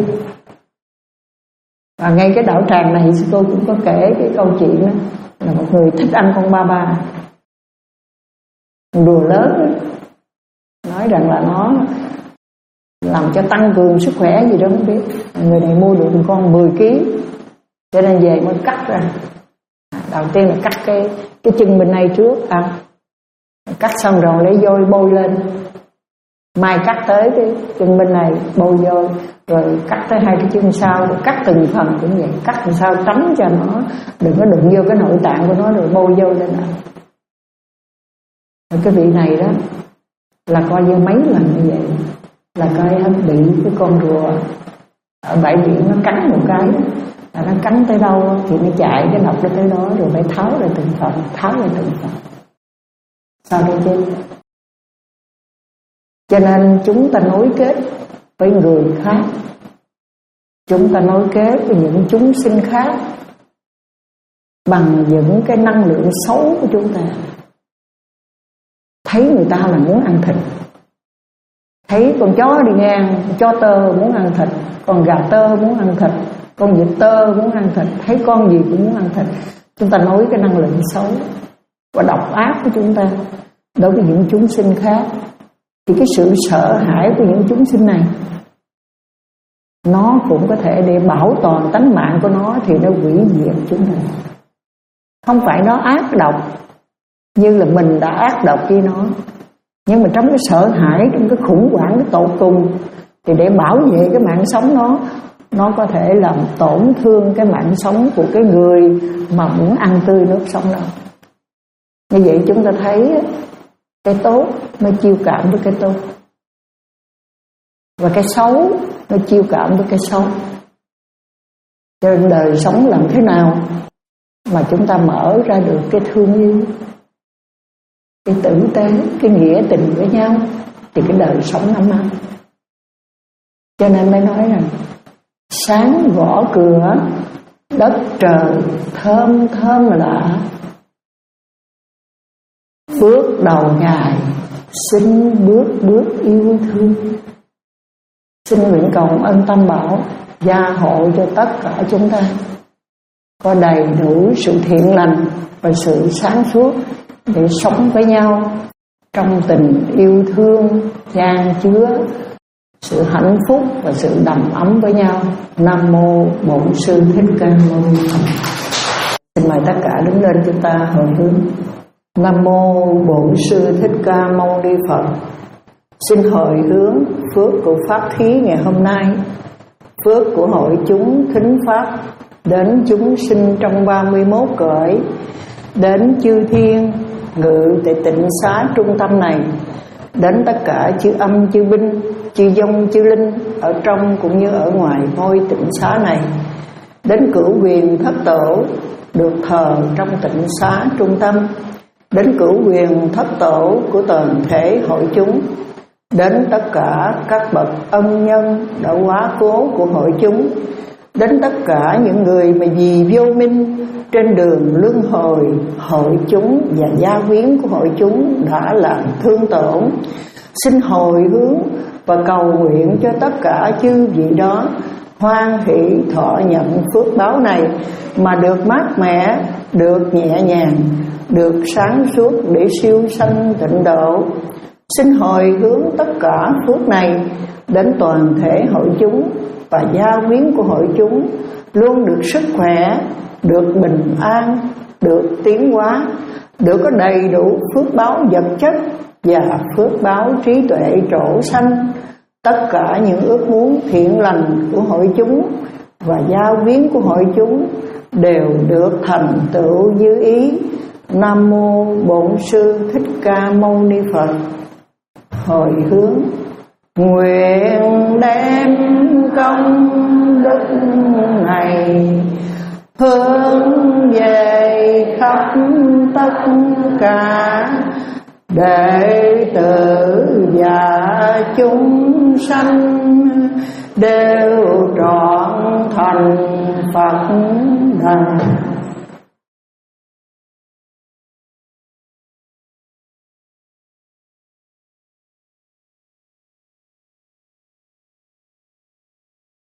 Và ngay cái đạo tràng này tôi cũng có kể cái câu chuyện đó, là một người thích ăn con ba ba, đùa lớn đó, nói rằng là nó làm cho tăng cường sức khỏe gì đó không biết. Người này mua được một con mười ký, cho nên về mới cắt ra. Đầu tiên là cắt cái cái chân bên này trước ăn, cắt xong rồi lấy vôi bôi lên, mai cắt tới cái chân bên này bôi vôi, rồi cắt tới hai cái chân sau, rồi cắt từng phần cũng vậy, cắt làm sao tránh cho nó đừng có đụng vô cái nội tạng của nó, rồi bôi vôi lên ăn. Rồi cái vị này đó là coi như mấy lần như vậy, là coi bị cái con rùa ở bãi biển nó cắn một cái, là nó cắn tới đâu thì nó chạy cái độc tới đó, rồi phải tháo lại từng phần, tháo lại từng phần, sau đó chết. Cho nên chúng ta nối kết với người khác, chúng ta nối kết với những chúng sinh khác bằng những cái năng lượng xấu của chúng ta. Thấy người ta là muốn ăn thịt, thấy con chó đi ngang, chó tơ muốn ăn thịt, con gà tơ muốn ăn thịt, con vịt tơ muốn ăn thịt, thấy con gì cũng muốn ăn thịt. Chúng ta nối cái năng lượng xấu và độc ác của chúng ta đối với những chúng sinh khác. Thì cái sự sợ hãi của những chúng sinh này, nó cũng có thể để bảo toàn tánh mạng của nó, thì nó hủy diệt chúng ta. Không phải nó ác độc như là mình đã ác độc với nó, nhưng mà trong cái sợ hãi, trong cái khủng hoảng, cái tột cùng, thì để bảo vệ cái mạng sống nó, nó có thể làm tổn thương cái mạng sống của cái người mà muốn ăn tươi nước sống đó. Như vậy chúng ta thấy cái tốt nó chiêu cảm với cái tốt, và cái xấu nó chiêu cảm với cái xấu. Cho nên đời sống làm thế nào mà chúng ta mở ra được cái thương yêu, cái tử tế, cái nghĩa tình với nhau, thì cái đời sống ấm áp. Cho nên mới nói rằng sáng gõ cửa, đất trời thơm thơm lạ, bước đầu ngày xin bước bước yêu thương. Xin nguyện cầu ân Tam Bảo gia hộ cho tất cả chúng ta có đầy đủ sự thiện lành và sự sáng suốt để sống với nhau trong tình yêu thương chan chứa sự hạnh phúc và sự đầm ấm với nhau. Nam mô Bổn Sư Thích Ca Mâu Ni Phật. Xin mời tất cả đứng lên chúng ta hồi hướng. Nam mô Bổn Sư Thích Ca Mâu Ni Phật. Xin hồi hướng phước của pháp thí ngày hôm nay, phước của hội chúng thính pháp đến chúng sinh trong ba mươi mốt cõi, đến chư thiên ngự tại tịnh xá trung tâm này, đến tất cả chư âm chư binh, chư vong chư linh ở trong cũng như ở ngoài ngôi tịnh xá này, đến cửu quyền thất tổ được thờ trong tịnh xá trung tâm, đến cửu quyền thất tổ của toàn thể hội chúng, đến tất cả các bậc ân nhân đã quá cố của hội chúng, đến tất cả những người mà vì vô minh trên đường luân hồi hội chúng và gia quyến của hội chúng đã làm thương tổn. Xin hồi hướng và cầu nguyện cho tất cả chư vị đó hoan hỷ thọ nhận phước báo này, mà được mát mẻ, được nhẹ nhàng, được sáng suốt để siêu sanh tịnh độ. Xin hồi hướng tất cả phước này đến toàn thể hội chúng và gia quyến của hội chúng luôn được sức khỏe, được bình an, được tiến hóa, được có đầy đủ phước báo vật chất và phước báo trí tuệ trổ sanh. Tất cả những ước muốn thiện lành của hội chúng và gia quyến của hội chúng đều được thành tựu như ý. Nam mô Bổn Sư Thích Ca Mâu Ni Phật. Hồi hướng nguyện đem công đức này hướng về khắp tất cả đệ tử và chúng sanh đều trọn thành Phật đàn.